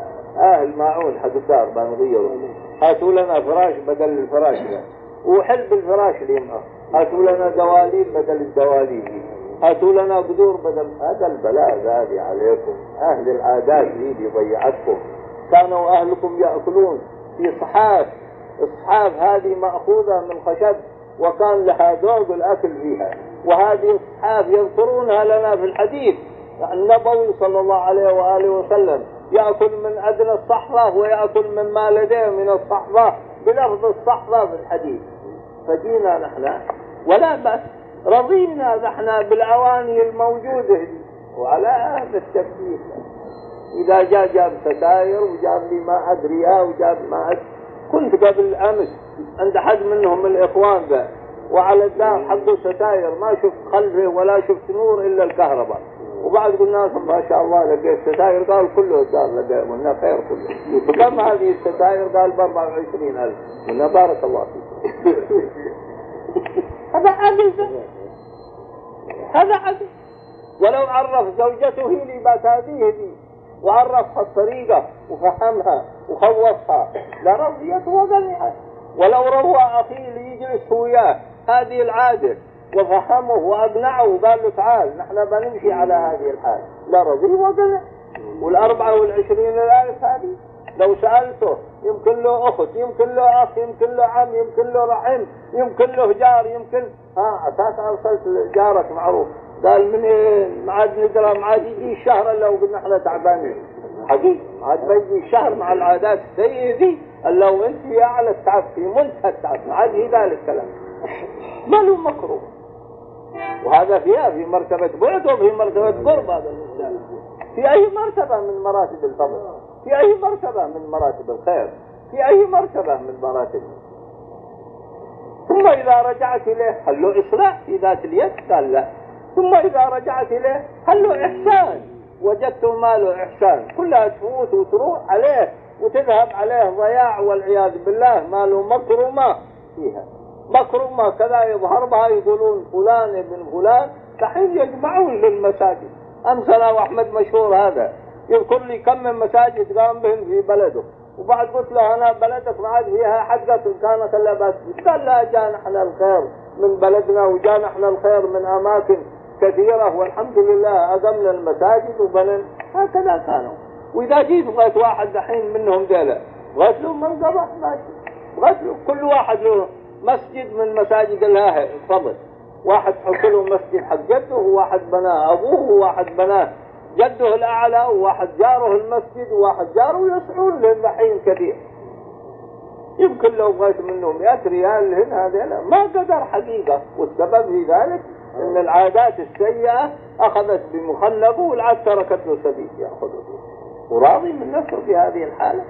الماعون حق الدار بنغيره، هاتوا لنا فراش بدل الفراش ده، وحل بالفراش اليمة، هاتوا لنا دواليب بدل الدواليب، هاتوا لنا قدور بدل. هذا البلاء هذه عليكم، أهل العادات دي ضيعتكم. كانوا أهلكم يأكلون في صحاف، الصحاف هذه مأخوذة من خشب وكان لها ذوق الأكل فيها، وهذه الصحاف يذكرونها لنا في الحديث النبوي صلى الله عليه وآله وسلم، يأكل من أدنى الصحفة ويأكل مما لديه من الصحفة بلفظ الصحفة في الحديث. فجينا نحن ولا بس رضينا نحن بالأواني الموجودة دي، وعلى هذا التكليف إذا جاب ستاير وجاب لي ما أدريها وجاب ما أدري. كنت قبل أمس عند حد منهم الإخوان ذا وعلى الدار حقوا ستاير ما شفت خلفه ولا شفت نور إلا الكهرباء، وبعد قلنا لهم ما شاء الله لقيت ستاير، قال كله الدار لقيت قلنا خير كله. وكم هذه الستاير؟ قال ب24,000. قلنا بارك الله فيك. هذا عدل، هذا عدل. ولو عرف زوجته هي لباس هذه دي وعرفها الطريقة وفهمها وخوفها لرضيت وقنعت. ولو روى أخيه ليجلس وياه هذه العادة وفهمه وأقنعه وقال له تعال نحن بنمشي على هذه الحال، لرضي وقنع. وال24,000 هذه لو سألته يمكن له أخت، يمكن له أخ، يمكن له عم، يمكن له رحم، يمكن له جار، يمكن أساس أرسلت جارك معروف. قال من ما عاد ندرى، ما عاد يجي الشهر الا وقلنا احنا تعبانين حقيقي، ما عاد بيجي الشهر مع العادات السيئة دي الا وانت يا على التعب في منتهى التعب، ما عاد هي ذلك الكلام ما له مكروه. وهذا فيها في مرتبة بعد وفي مرتبة قرب. هذا الإنسان في أي مرتبة من مراتب الفضل، في أي مرتبة من مراتب الخير، في أي مرتبة من مراتب. ثم إذا رجعت إليه هل له إصلاح في ذات اليد؟ قال لا. ثم إذا رجعت إليه هل له إحسان؟ وجدت ما له إحسان، كلها تفوت وتروح عليه وتذهب عليه ضياع والعياذ بالله. ما له مكرمة فيها، مكرمة كذا يظهر بها يقولون فلان ابن فلان، دحين يجمعون للمساجد. أمثلة وأحمد مشهور هذا يذكر لي كم من مساجد قام بهم في بلده، وبعد قلت له أنا بلدك ما عاد فيها حقك إن كانت إلا بس. قال لا، جانا احنا الخير من بلدنا وجانا احنا الخير من أماكن كثيرة والحمد لله أقمنا المساجد وبنن. هكذا كانوا. وإذا جيت بغيت واحد دحين منهم ديلا بغيت له منقبة ماشي، بغيت له كل واحد له مسجد من مساجد الله فضل. واحد حط له مسجد حق جده، وواحد بناه أبوه، وواحد بناه جده الأعلى، وواحد جاره المسجد، وواحد جاره يسعون للحين كثير. يمكن لو بغيت منهم 100 ريال لهن هذيلا ما قدر حقيقة. والسبب في ذلك أن العادات السيئة أخذت بمخلبه والعاد تركت له سبيل يأخذه فيه، وراضي من نفسه في هذه الحالة.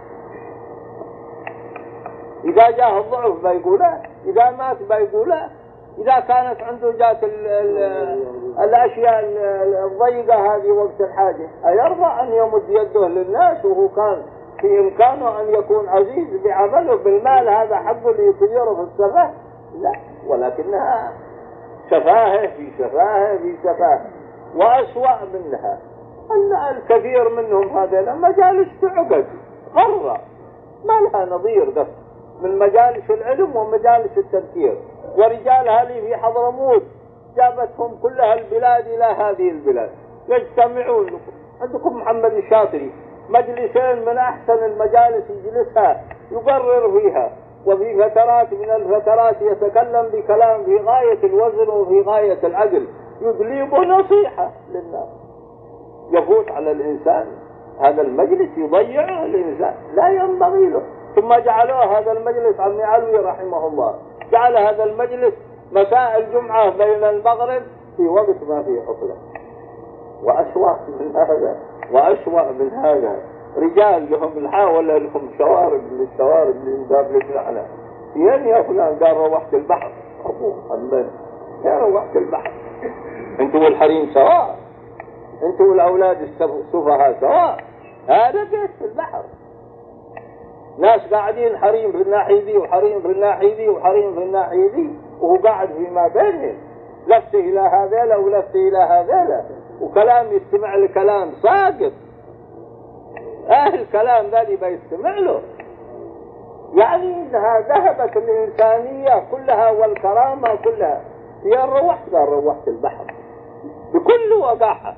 إذا جاء الضعف بيقوله، إذا مات بيقوله، إذا كانت عنده جات الأشياء الضيقة هذه وقت الحاجة أيرضى أن يمد يده للناس وهو كان في إمكانه أن يكون عزيز بعمله بالمال هذا حقه ليطيره في السفاه؟ لا، ولكنها سفاهة في سفاهة في سفاهة. وأسوأ منها أن الكثير منهم هذا مجالس تعقد غرة ما لها نظير قط من مجالس العلم ومجالس التذكير. ورجالها لي في حضرموت جابتهم كلها البلاد إلى هذه البلاد يجتمعون لكم. عندكم محمد الشاطري مجلسين من أحسن المجالس يجلسها يقرر فيها، وفي فترات من الفترات يتكلم بكلام في غاية الوزن وفي غاية العقل، يدليب نصيحة للناس. يفوت على الإنسان هذا المجلس يضيعه الإنسان، لا ينبغي له. ثم جعلوه هذا المجلس عمي علوي رحمه الله جعل هذا المجلس مساء الجمعة بين المغرب في وقت ما فيه حفلة. وأسوأ من هذا وأسوأ من هذا رجال لهم الحاولة لهم شوارب للشوارب اللي مقابلتنا على فين يا فلان؟ قال روحت البحر. أبوه محمد يا روحت البحر، انتوا والحريم سواء، انتوا والأولاد السفهاء سواء، هذا بيت في البحر. ناس قاعدين حريم في الناحية دي وحريم في الناحية دي وحريم في الناحية دي، وهو قاعد فيما بينهم لفته إلى هذيلا ولفته إلى هذيلا، وكلام يستمع لكلام ساقط. أهل الكلام ذلك بيستمع له. يعني إنها ذهبت الإنسانية كلها والكرامة كلها. يا روحت؟ قال روحت البحر بكل وقاحة.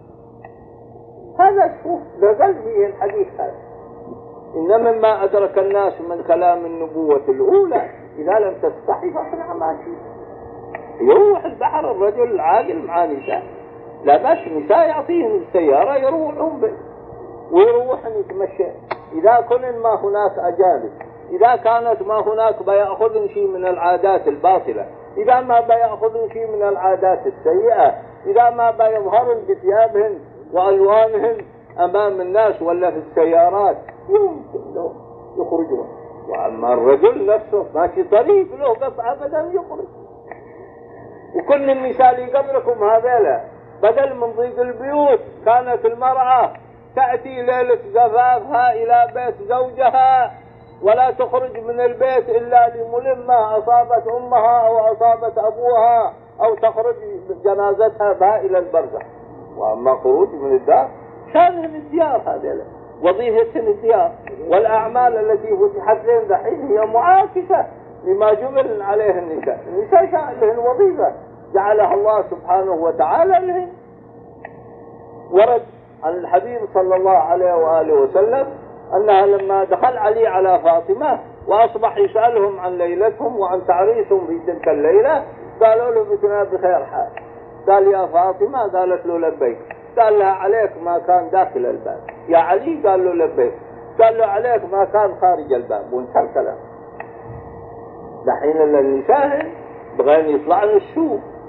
هذا شوف نزل فيه الحديث هذا. إن مما أدرك الناس من كلام النبوة الأولى إذا لم تستحي فاصنع ما شئت. يروح البحر الرجل العاقل مع نساء، لا بس نساء يعطيهم السيارة يروحون به ويروحون يتمشى. إذا كن ما هناك أجانب، إذا كانت ما هناك بيأخذن شيء من العادات الباطلة، إذا ما بيأخذن شيء من العادات السيئة، إذا ما بيظهرن بثيابهن وألوانهن أمام الناس ولا في السيارات يمكن له يخرجون. وأما الرجل نفسه ماشي طريق له قطع أبدا يخرج. وكل النساء اللي قبلكم هذيلا بدل من ضيق البيوت كانت المرأة تأتي ليلة زفافها إلى بيت زوجها ولا تخرج من البيت إلا لملمة أصابت أمها أو أصابت أبوها أو تخرج جنازتها بها إلى البرزخ. وأما خروج من الدار شانهم الديار هذيلا، وظيفة الديار والأعمال التي فتحت لهم دحين هي معاكسة لما جبل عليه النساء. النساء شاء لهن وظيفة جعلها الله سبحانه وتعالى لهن. ورد عن الحبيب صلى الله عليه وآله وسلم أنها لما دخل علي على فاطمة وأصبح يسألهم عن ليلتهم وعن تعريسهم في تلك الليلة قالوا له بتنا بخير حال. قال يا فاطمة؟ قالت له لبيك. قال لها عليك ما كان داخل الباب. يا علي؟ قال له لبيك. قال له عليك ما كان خارج الباب. وانتهى الكلام. دحين النساء بغين يطلعن السوق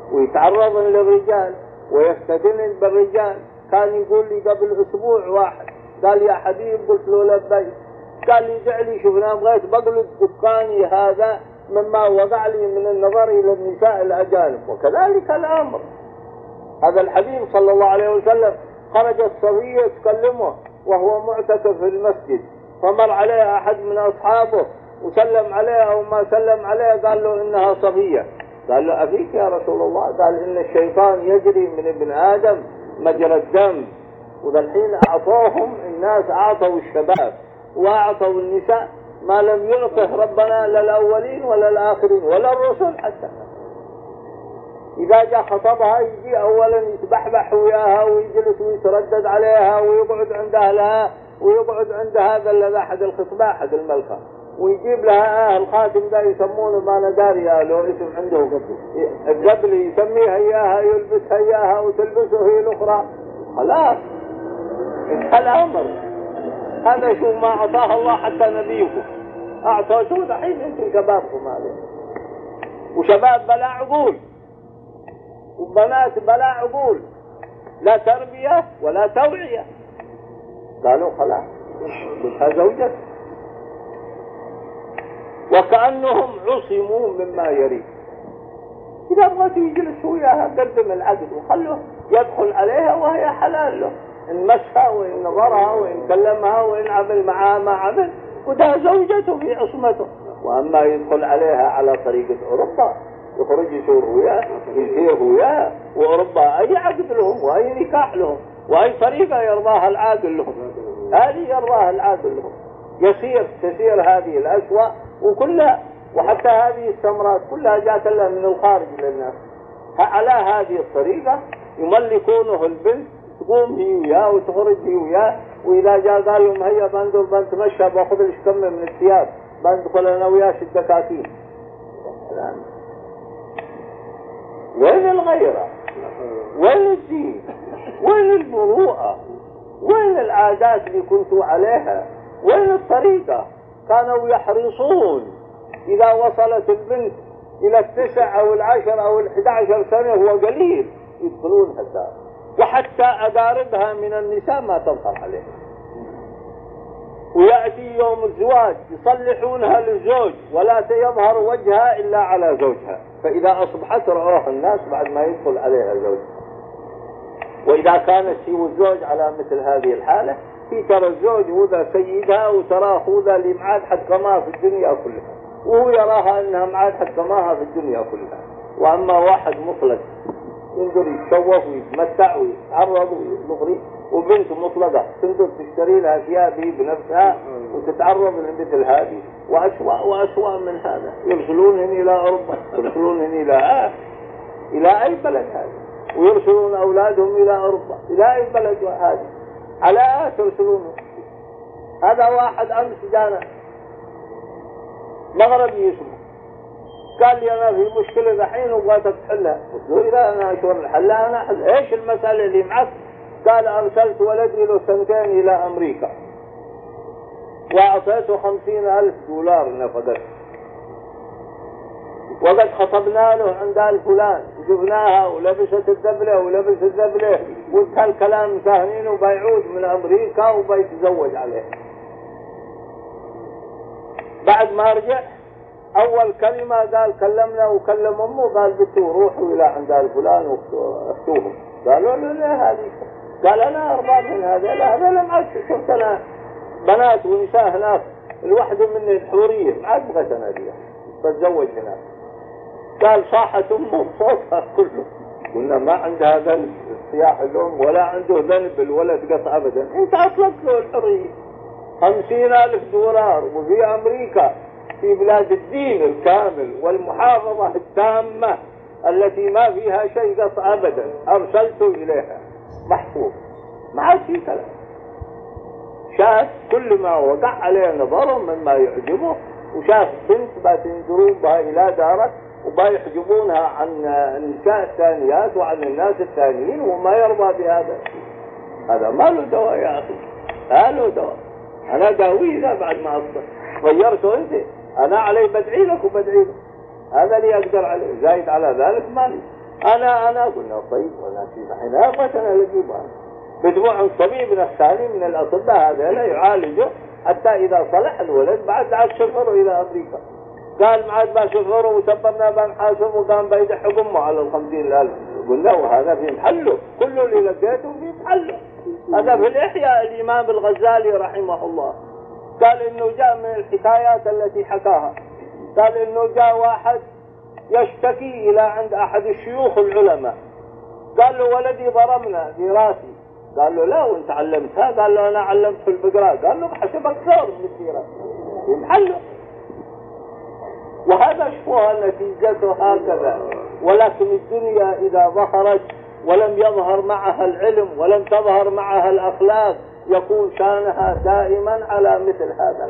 ويتعرضن للرجال ويفتتن بالرجال. كان يقول لي قبل أسبوع واحد قال يا حبيب، قلت له لبيك، قال لي دع لي شوف، بغيت بقلد دكاني هذا مما وقع لي من النظر إلى النساء الأجانب. وكذلك الأمر. هذا الحبيب صلى الله عليه وسلم خرجت صبية تكلمه وهو معتكف في المسجد، فمر عليه أحد من أصحابه وسلم عليه أو ما سلم عليه، قال له إنها صبية. قال له أفيك يا رسول الله؟ قال إن الشيطان يجري من ابن آدم مجرى الدم. وذا الحين أعطوهم الناس، أعطوا الشباب وأعطوا النساء ما لم يعطه ربنا لا الأولين ولا الآخرين ولا الرسل حتى. إذا جاء خطبها يجي أولا يتبحبح وياها ويجلس ويتردد عليها ويقعد عند أهلها ويقعد عند هذا الذي أحد الخطباء أحد الملكة، ويجيب لها الخاتم ده يسمونه ما نداري له اسم عنده الجبل، يسميها إياها يلبسها إياها وتلبسه هي الأخرى. خلاص انتهى الأمر. هذا شو ما أعطاه الله حتى نبيكم أعطاه. شو دحين انتم شبابكم هذا، وشباب بلا عقول وبنات بلا عقول، لا تربية ولا توعية. قالوا خلاص بها زوجك. وكأنهم عصموا مما يريد. إذا بغيتوا يجلسوا وياها قدم العقد وخلوه يدخل عليها وهي حلال له، إن مسها وإن نظرها وإن كلمها وإن عمل معها ما عمل، وده زوجته في عصمته. وأما يدخل عليها على طريقة أوروبا، يخرج يسور وياه يسير وياه، وأوروبا أي عقد لهم وأي نكاح لهم وأي طريقة يرضاها العاقل لهم، هذه يرضاها العاقل لهم. تسير هذه الأسواق وكلها، وحتى هذه الثمرات كلها جاءت لها من الخارج للناس. على هذه الطريقة يملكونه البنت، تقوم هي وياه وتخرج هي وياه، وإذا جاء قال لهم هيا بندر بنتمشى باخذ لك كم من الثياب بندخل أنا وياش الدكاكين. وين الغيرة؟ وين الدين؟ وين المروءة؟ وين العادات اللي كنتوا عليها؟ وين الطريقة؟ كانوا يحرصون إذا وصلت البنت إلى 9 أو 10 أو 11 سنة هو قليل يدخلونها الدار، وحتى أقاربها من النساء ما تظهر عليها. ويأتي يوم الزواج يصلحونها للزوج ولا يظهر وجهها إلا على زوجها، فإذا أصبحت رأوها الناس بعد ما يدخل عليها زوجها. وإذا كانت هي والزوج على مثل هذه الحالة، في ترى الزوج هو ذا سيدها وتراه هو ذا اللي معاد حكمها في الدنيا كلها، وهو يراها أنها معاد حكمها في الدنيا كلها. وأما واحد مطلق ينظر يتشوف ويتمتع ويتعرض ويغري، وبنت مطلقة تنظر تشتري لها ثياب بنفسها وتتعرض لمثل هذه وأسوأ من هذا. يرسلونهن إلى أوروبا، يرسلونهن إلى أي بلد هذا، ويرسلون أولادهم إلى أوروبا إلى أي بلد هذا، على ترسلونه. هذا واحد أمس جانا مغربي اسمه، قال لي أنا في مشكلة الحين وبغيتك تحلها. قلت له إذا أنا شو الحلها أنا أحل. إيش المسألة اللي معك؟ قال أرسلت ولدي له 2 سنين إلى أمريكا وأعطيته $50,000 نفقته، وقد خطبنا له عند الفلان وجبناها ولبست الدبلة ولبس الدبلة وانتهى الكلام ساهنين، وبيعود من أمريكا وبيتزوج عليه. بعد ما رجع أول كلمة قال كلمنا وكلم أمه، قال بنتوا روحوا إلى عند الفلان واختوهم. قالوا له لا هذه، قال أنا أرضى من هذا، لا هذا لم عاد شفت أنا بنات ونساء هناك الواحدة من الحورية ما عاد بغيت أنا ليها بتزوج هناك. قال صاحت أمه بصوتها كله، قلنا ما عندها ذنب الصياح الأم ولا عنده ذنب الولد قطع أبدا، أنت أطلقت له الحرية. $50,000 وفي أمريكا في بلاد الدين الكامل والمحافظة التامة التي ما فيها شيء قطع أبدا، أرسلته إليها محفوظ ما عاد في كلام. شاف كل ما وقع عليه نظره مما يعجبه، وشاف بنت بتنظرون بها إلى دارك وبيحجبونها عن النساء الثانيات وعن الناس الثانيين وما يرضى بهذا. هذا ما له دواء يا أخي، ما له دواء. أنا داوي ذا بعد ما أصبح غيرته أنت، أنا علي بدعي لك وبدعي لك، هذا اللي أقدر عليه، زايد على ذلك مالي. أنا قلنا طيب ولا شيء معنا مثلا نجيبها بتبوع الطبيب الثاني من الأطباء هذا لا يعالجه حتى إذا صلح الولد بعد عاد شفره إلى أمريكا. قال معاد ما شفره وسبرنا بنحاسب وقام بيدح حكمه على 50,000. قلنا وهذا في محله، كله اللي لقيته في محله. هذا في الإحياء الإمام الغزالي رحمه الله قال إنه جاء من الحكايات التي حكاها، قال إنه جاء واحد يشتكي إلى عند أحد الشيوخ العلماء، قال له ولدي ضربنا في راسي. قال له لا وانت علمتها؟ قال له أنا علمت في البقراء. قال له حسبك ثور بالسيرة في محله. وهذا شوها نتيجته هكذا. ولكن الدنيا إذا ظهرت ولم يظهر معها العلم ولم تظهر معها الأخلاق يكون شانها دائما على مثل هذا.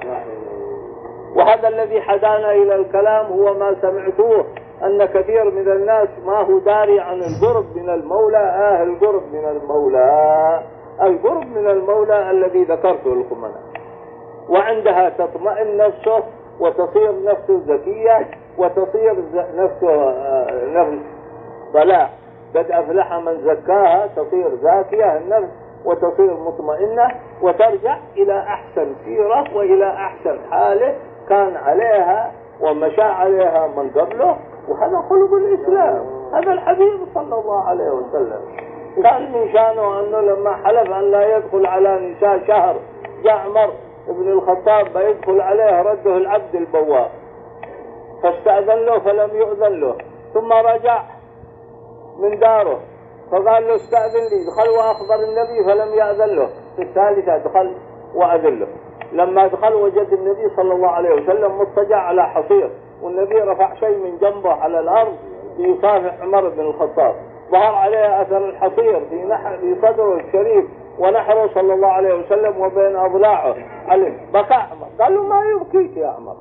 وهذا الذي حدانا إلى الكلام هو ما سمعتوه أن كثير من الناس ما هو داري عن القرب من المولى. القرب من المولى، القرب من المولى الذي ذكرته لكم أنا. وعندها تطمئن نفسه وتصير نفسه ذكية وتصير نفسه نفس صلاح. قد أفلح من زكاها، تصير ذاكية النفس وتصير مطمئنة وترجع إلى أحسن سيرة وإلى أحسن حالة كان عليها ومشى عليها من قبله. وهذا خلق الإسلام. هذا الحبيب صلى الله عليه وسلم كان من شانه أنه لما حلف أن لا يدخل على نساء شهر جاء عمر ابن الخطاب بيدخل عليه رده العبد البواب فاستأذن له فلم يؤذن له، ثم رجع من داره فقال له استأذن لي، دخل وأخبر النبي فلم يأذن له. في الثالثة دخل وأذن له. لما دخل وجد النبي صلى الله عليه وسلم مضطجع على حصير، والنبي رفع شيء من جنبه على الأرض ليصافح عمر بن الخطاب، ظهر عليه أثر الحصير في صدره الشريف ونحره صلى الله عليه وسلم وبين أضلاعه عليه. بكى عمر. قال له ما يبكيك يا عمر؟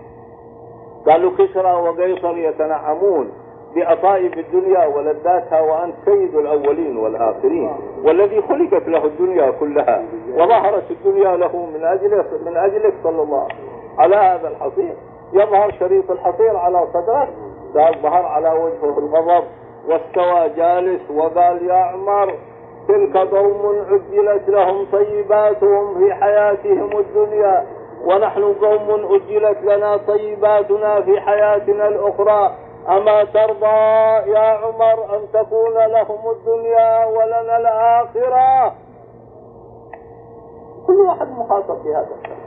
قالوا كسرى وقيصر يتنعمون بأطائب الدنيا ولذاتها وأنت سيد الأولين والآخرين والذي خلقت له الدنيا كلها وظهرت الدنيا له من أجلك صلى الله على هذا الحصير. يظهر شريط الحصير على صدرك، ظهر على وجهه الغضب واستوى جالس وقال يا عمر تلك قوم عجلت لهم طيباتهم في حياتهم الدنيا ونحن قوم أجلت لنا طيباتنا في حياتنا الأخرى. أما ترضى يا عمر أن تكون لهم الدنيا ولنا الآخرة؟ كل واحد مخاطب بهذا الشيء.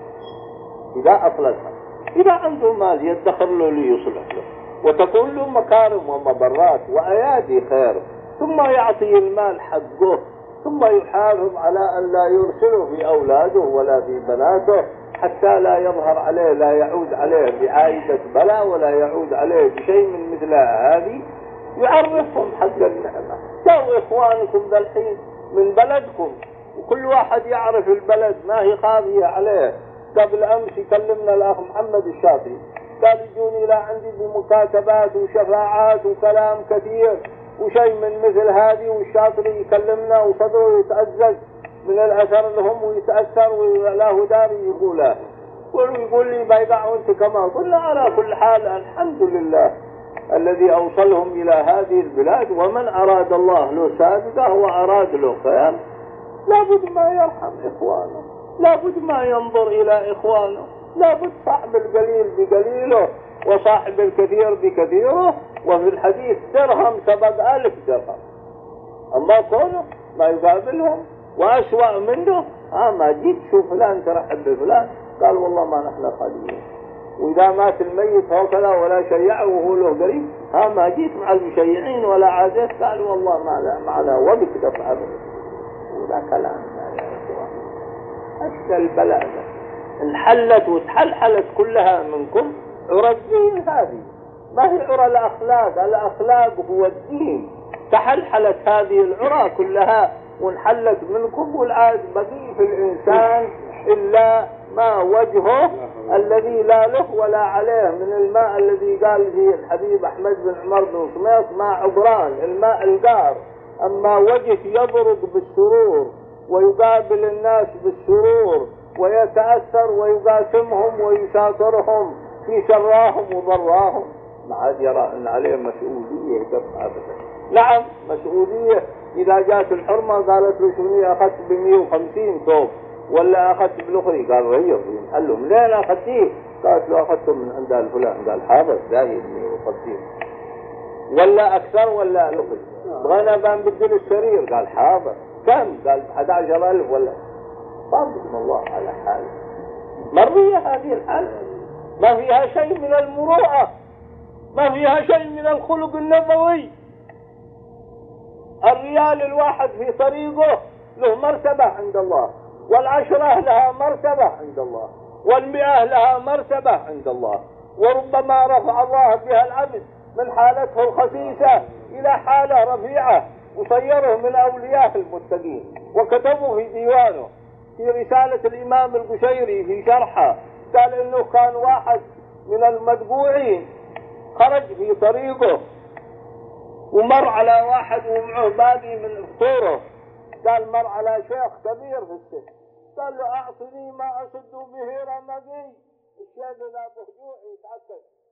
إذا أفلسها، إذا عنده مال يدخر له ليصلح له وتكون له مكارم ومبرات وأيادي خير، ثم يعطي المال حقه، ثم يحافظ على أن لا يرسله في أولاده ولا في بناته حتى لا يظهر عليه، لا يعود عليه بعائدة بلاء ولا يعود عليه بشيء من مثل هذه. يعرفهم حق النعمة. جاءوا إخوانكم ذا الحين من بلدكم وكل واحد يعرف البلد ما هي خاضية عليه. قبل أمس يكلمنا الأخ محمد الشاطي قال يجوني إلى عندي بمكاتبات وشفاعات وكلام كثير وشيء من مثل هذه، والشاطري يكلمنا وصدره يتأزز من الأثر لهم ويتأثر وله داري يقوله ويقول لي بيضع وانت كما. قلنا على كل حال الحمد لله الذي أوصلهم إلى هذه البلاد، ومن أراد الله له سابقة وأراد له خير لابد ما يرحم إخوانه، لابد ما ينظر إلى إخوانه، لابد صاحب القليل بقليله وصاحب الكثير بكثيره. وفي الحديث درهم سبق 1000 درهم، أما كونه ما يقابلهم وأسوأ منه ما جيت شوف فلان ترحب بفلان قال والله ما نحن خاليين. وإذا مات الميت هكذا ولا شيعه وهو له قريب ما جيت مع المشيعين ولا عادت قال والله ما معنا وقت دفع به. وذا كلام يا إخوان. أشكال البلاء انحلت وتحلحلت كلها منكم عرى الدين. هذه ما هي عرى الأخلاق، الأخلاق هو الدين. تحلحلت هذه العرى كلها وانحلت منكم، والعاد بقي في الإنسان إلا ما وجهه الذي لا له ولا عليه من الماء الذي قال فيه الحبيب أحمد بن عمر بن سميط ماء عبران الماء القار. أما وجه يبرق بالسرور ويقابل الناس بالسرور ويتأثر ويقاسمهم ويشاطرهم في شراهم وضراهم، ما عاد يرى أن عليه مسؤولية دفع أبدا. نعم مسؤولية. إذا جاءت الحرمة قالت له شنو أخذت ب150 ثوب ولا أخذت بالأخرى؟ قال غير قال لهم لين أخذتيه؟ قالت له أخذته من عند الفلان. قال حاضر زايد 150 ولا أكثر ولا الأخرى؟ بغينا بنبدل السرير. قال حاضر. كم؟ قال 11,000 ولا. فضل الله على حاله. مرضية هذه الحالة، ما فيها شيء من المروءة، ما فيها شيء من الخلق النبوي. الريال الواحد في طريقه له مرتبة عند الله، والعشرة لها مرتبة عند الله، والمئة لها مرتبة عند الله. وربما رفع الله بها العبد من حالته الخسيسة إلى حالة رفيعة وصيره من أولياء المتقين. وكتبوا في ديوانه في رسالة الإمام القشيري في شرحه، قال إنه كان واحد من المتبوعين خرج في طريقه ومر على واحد ومعه بادي من فطوره. قال مر على شيخ كبير في السن، قال له أعطني ما أسد به رمقي. الشيخ إذا بهجوع يتعكس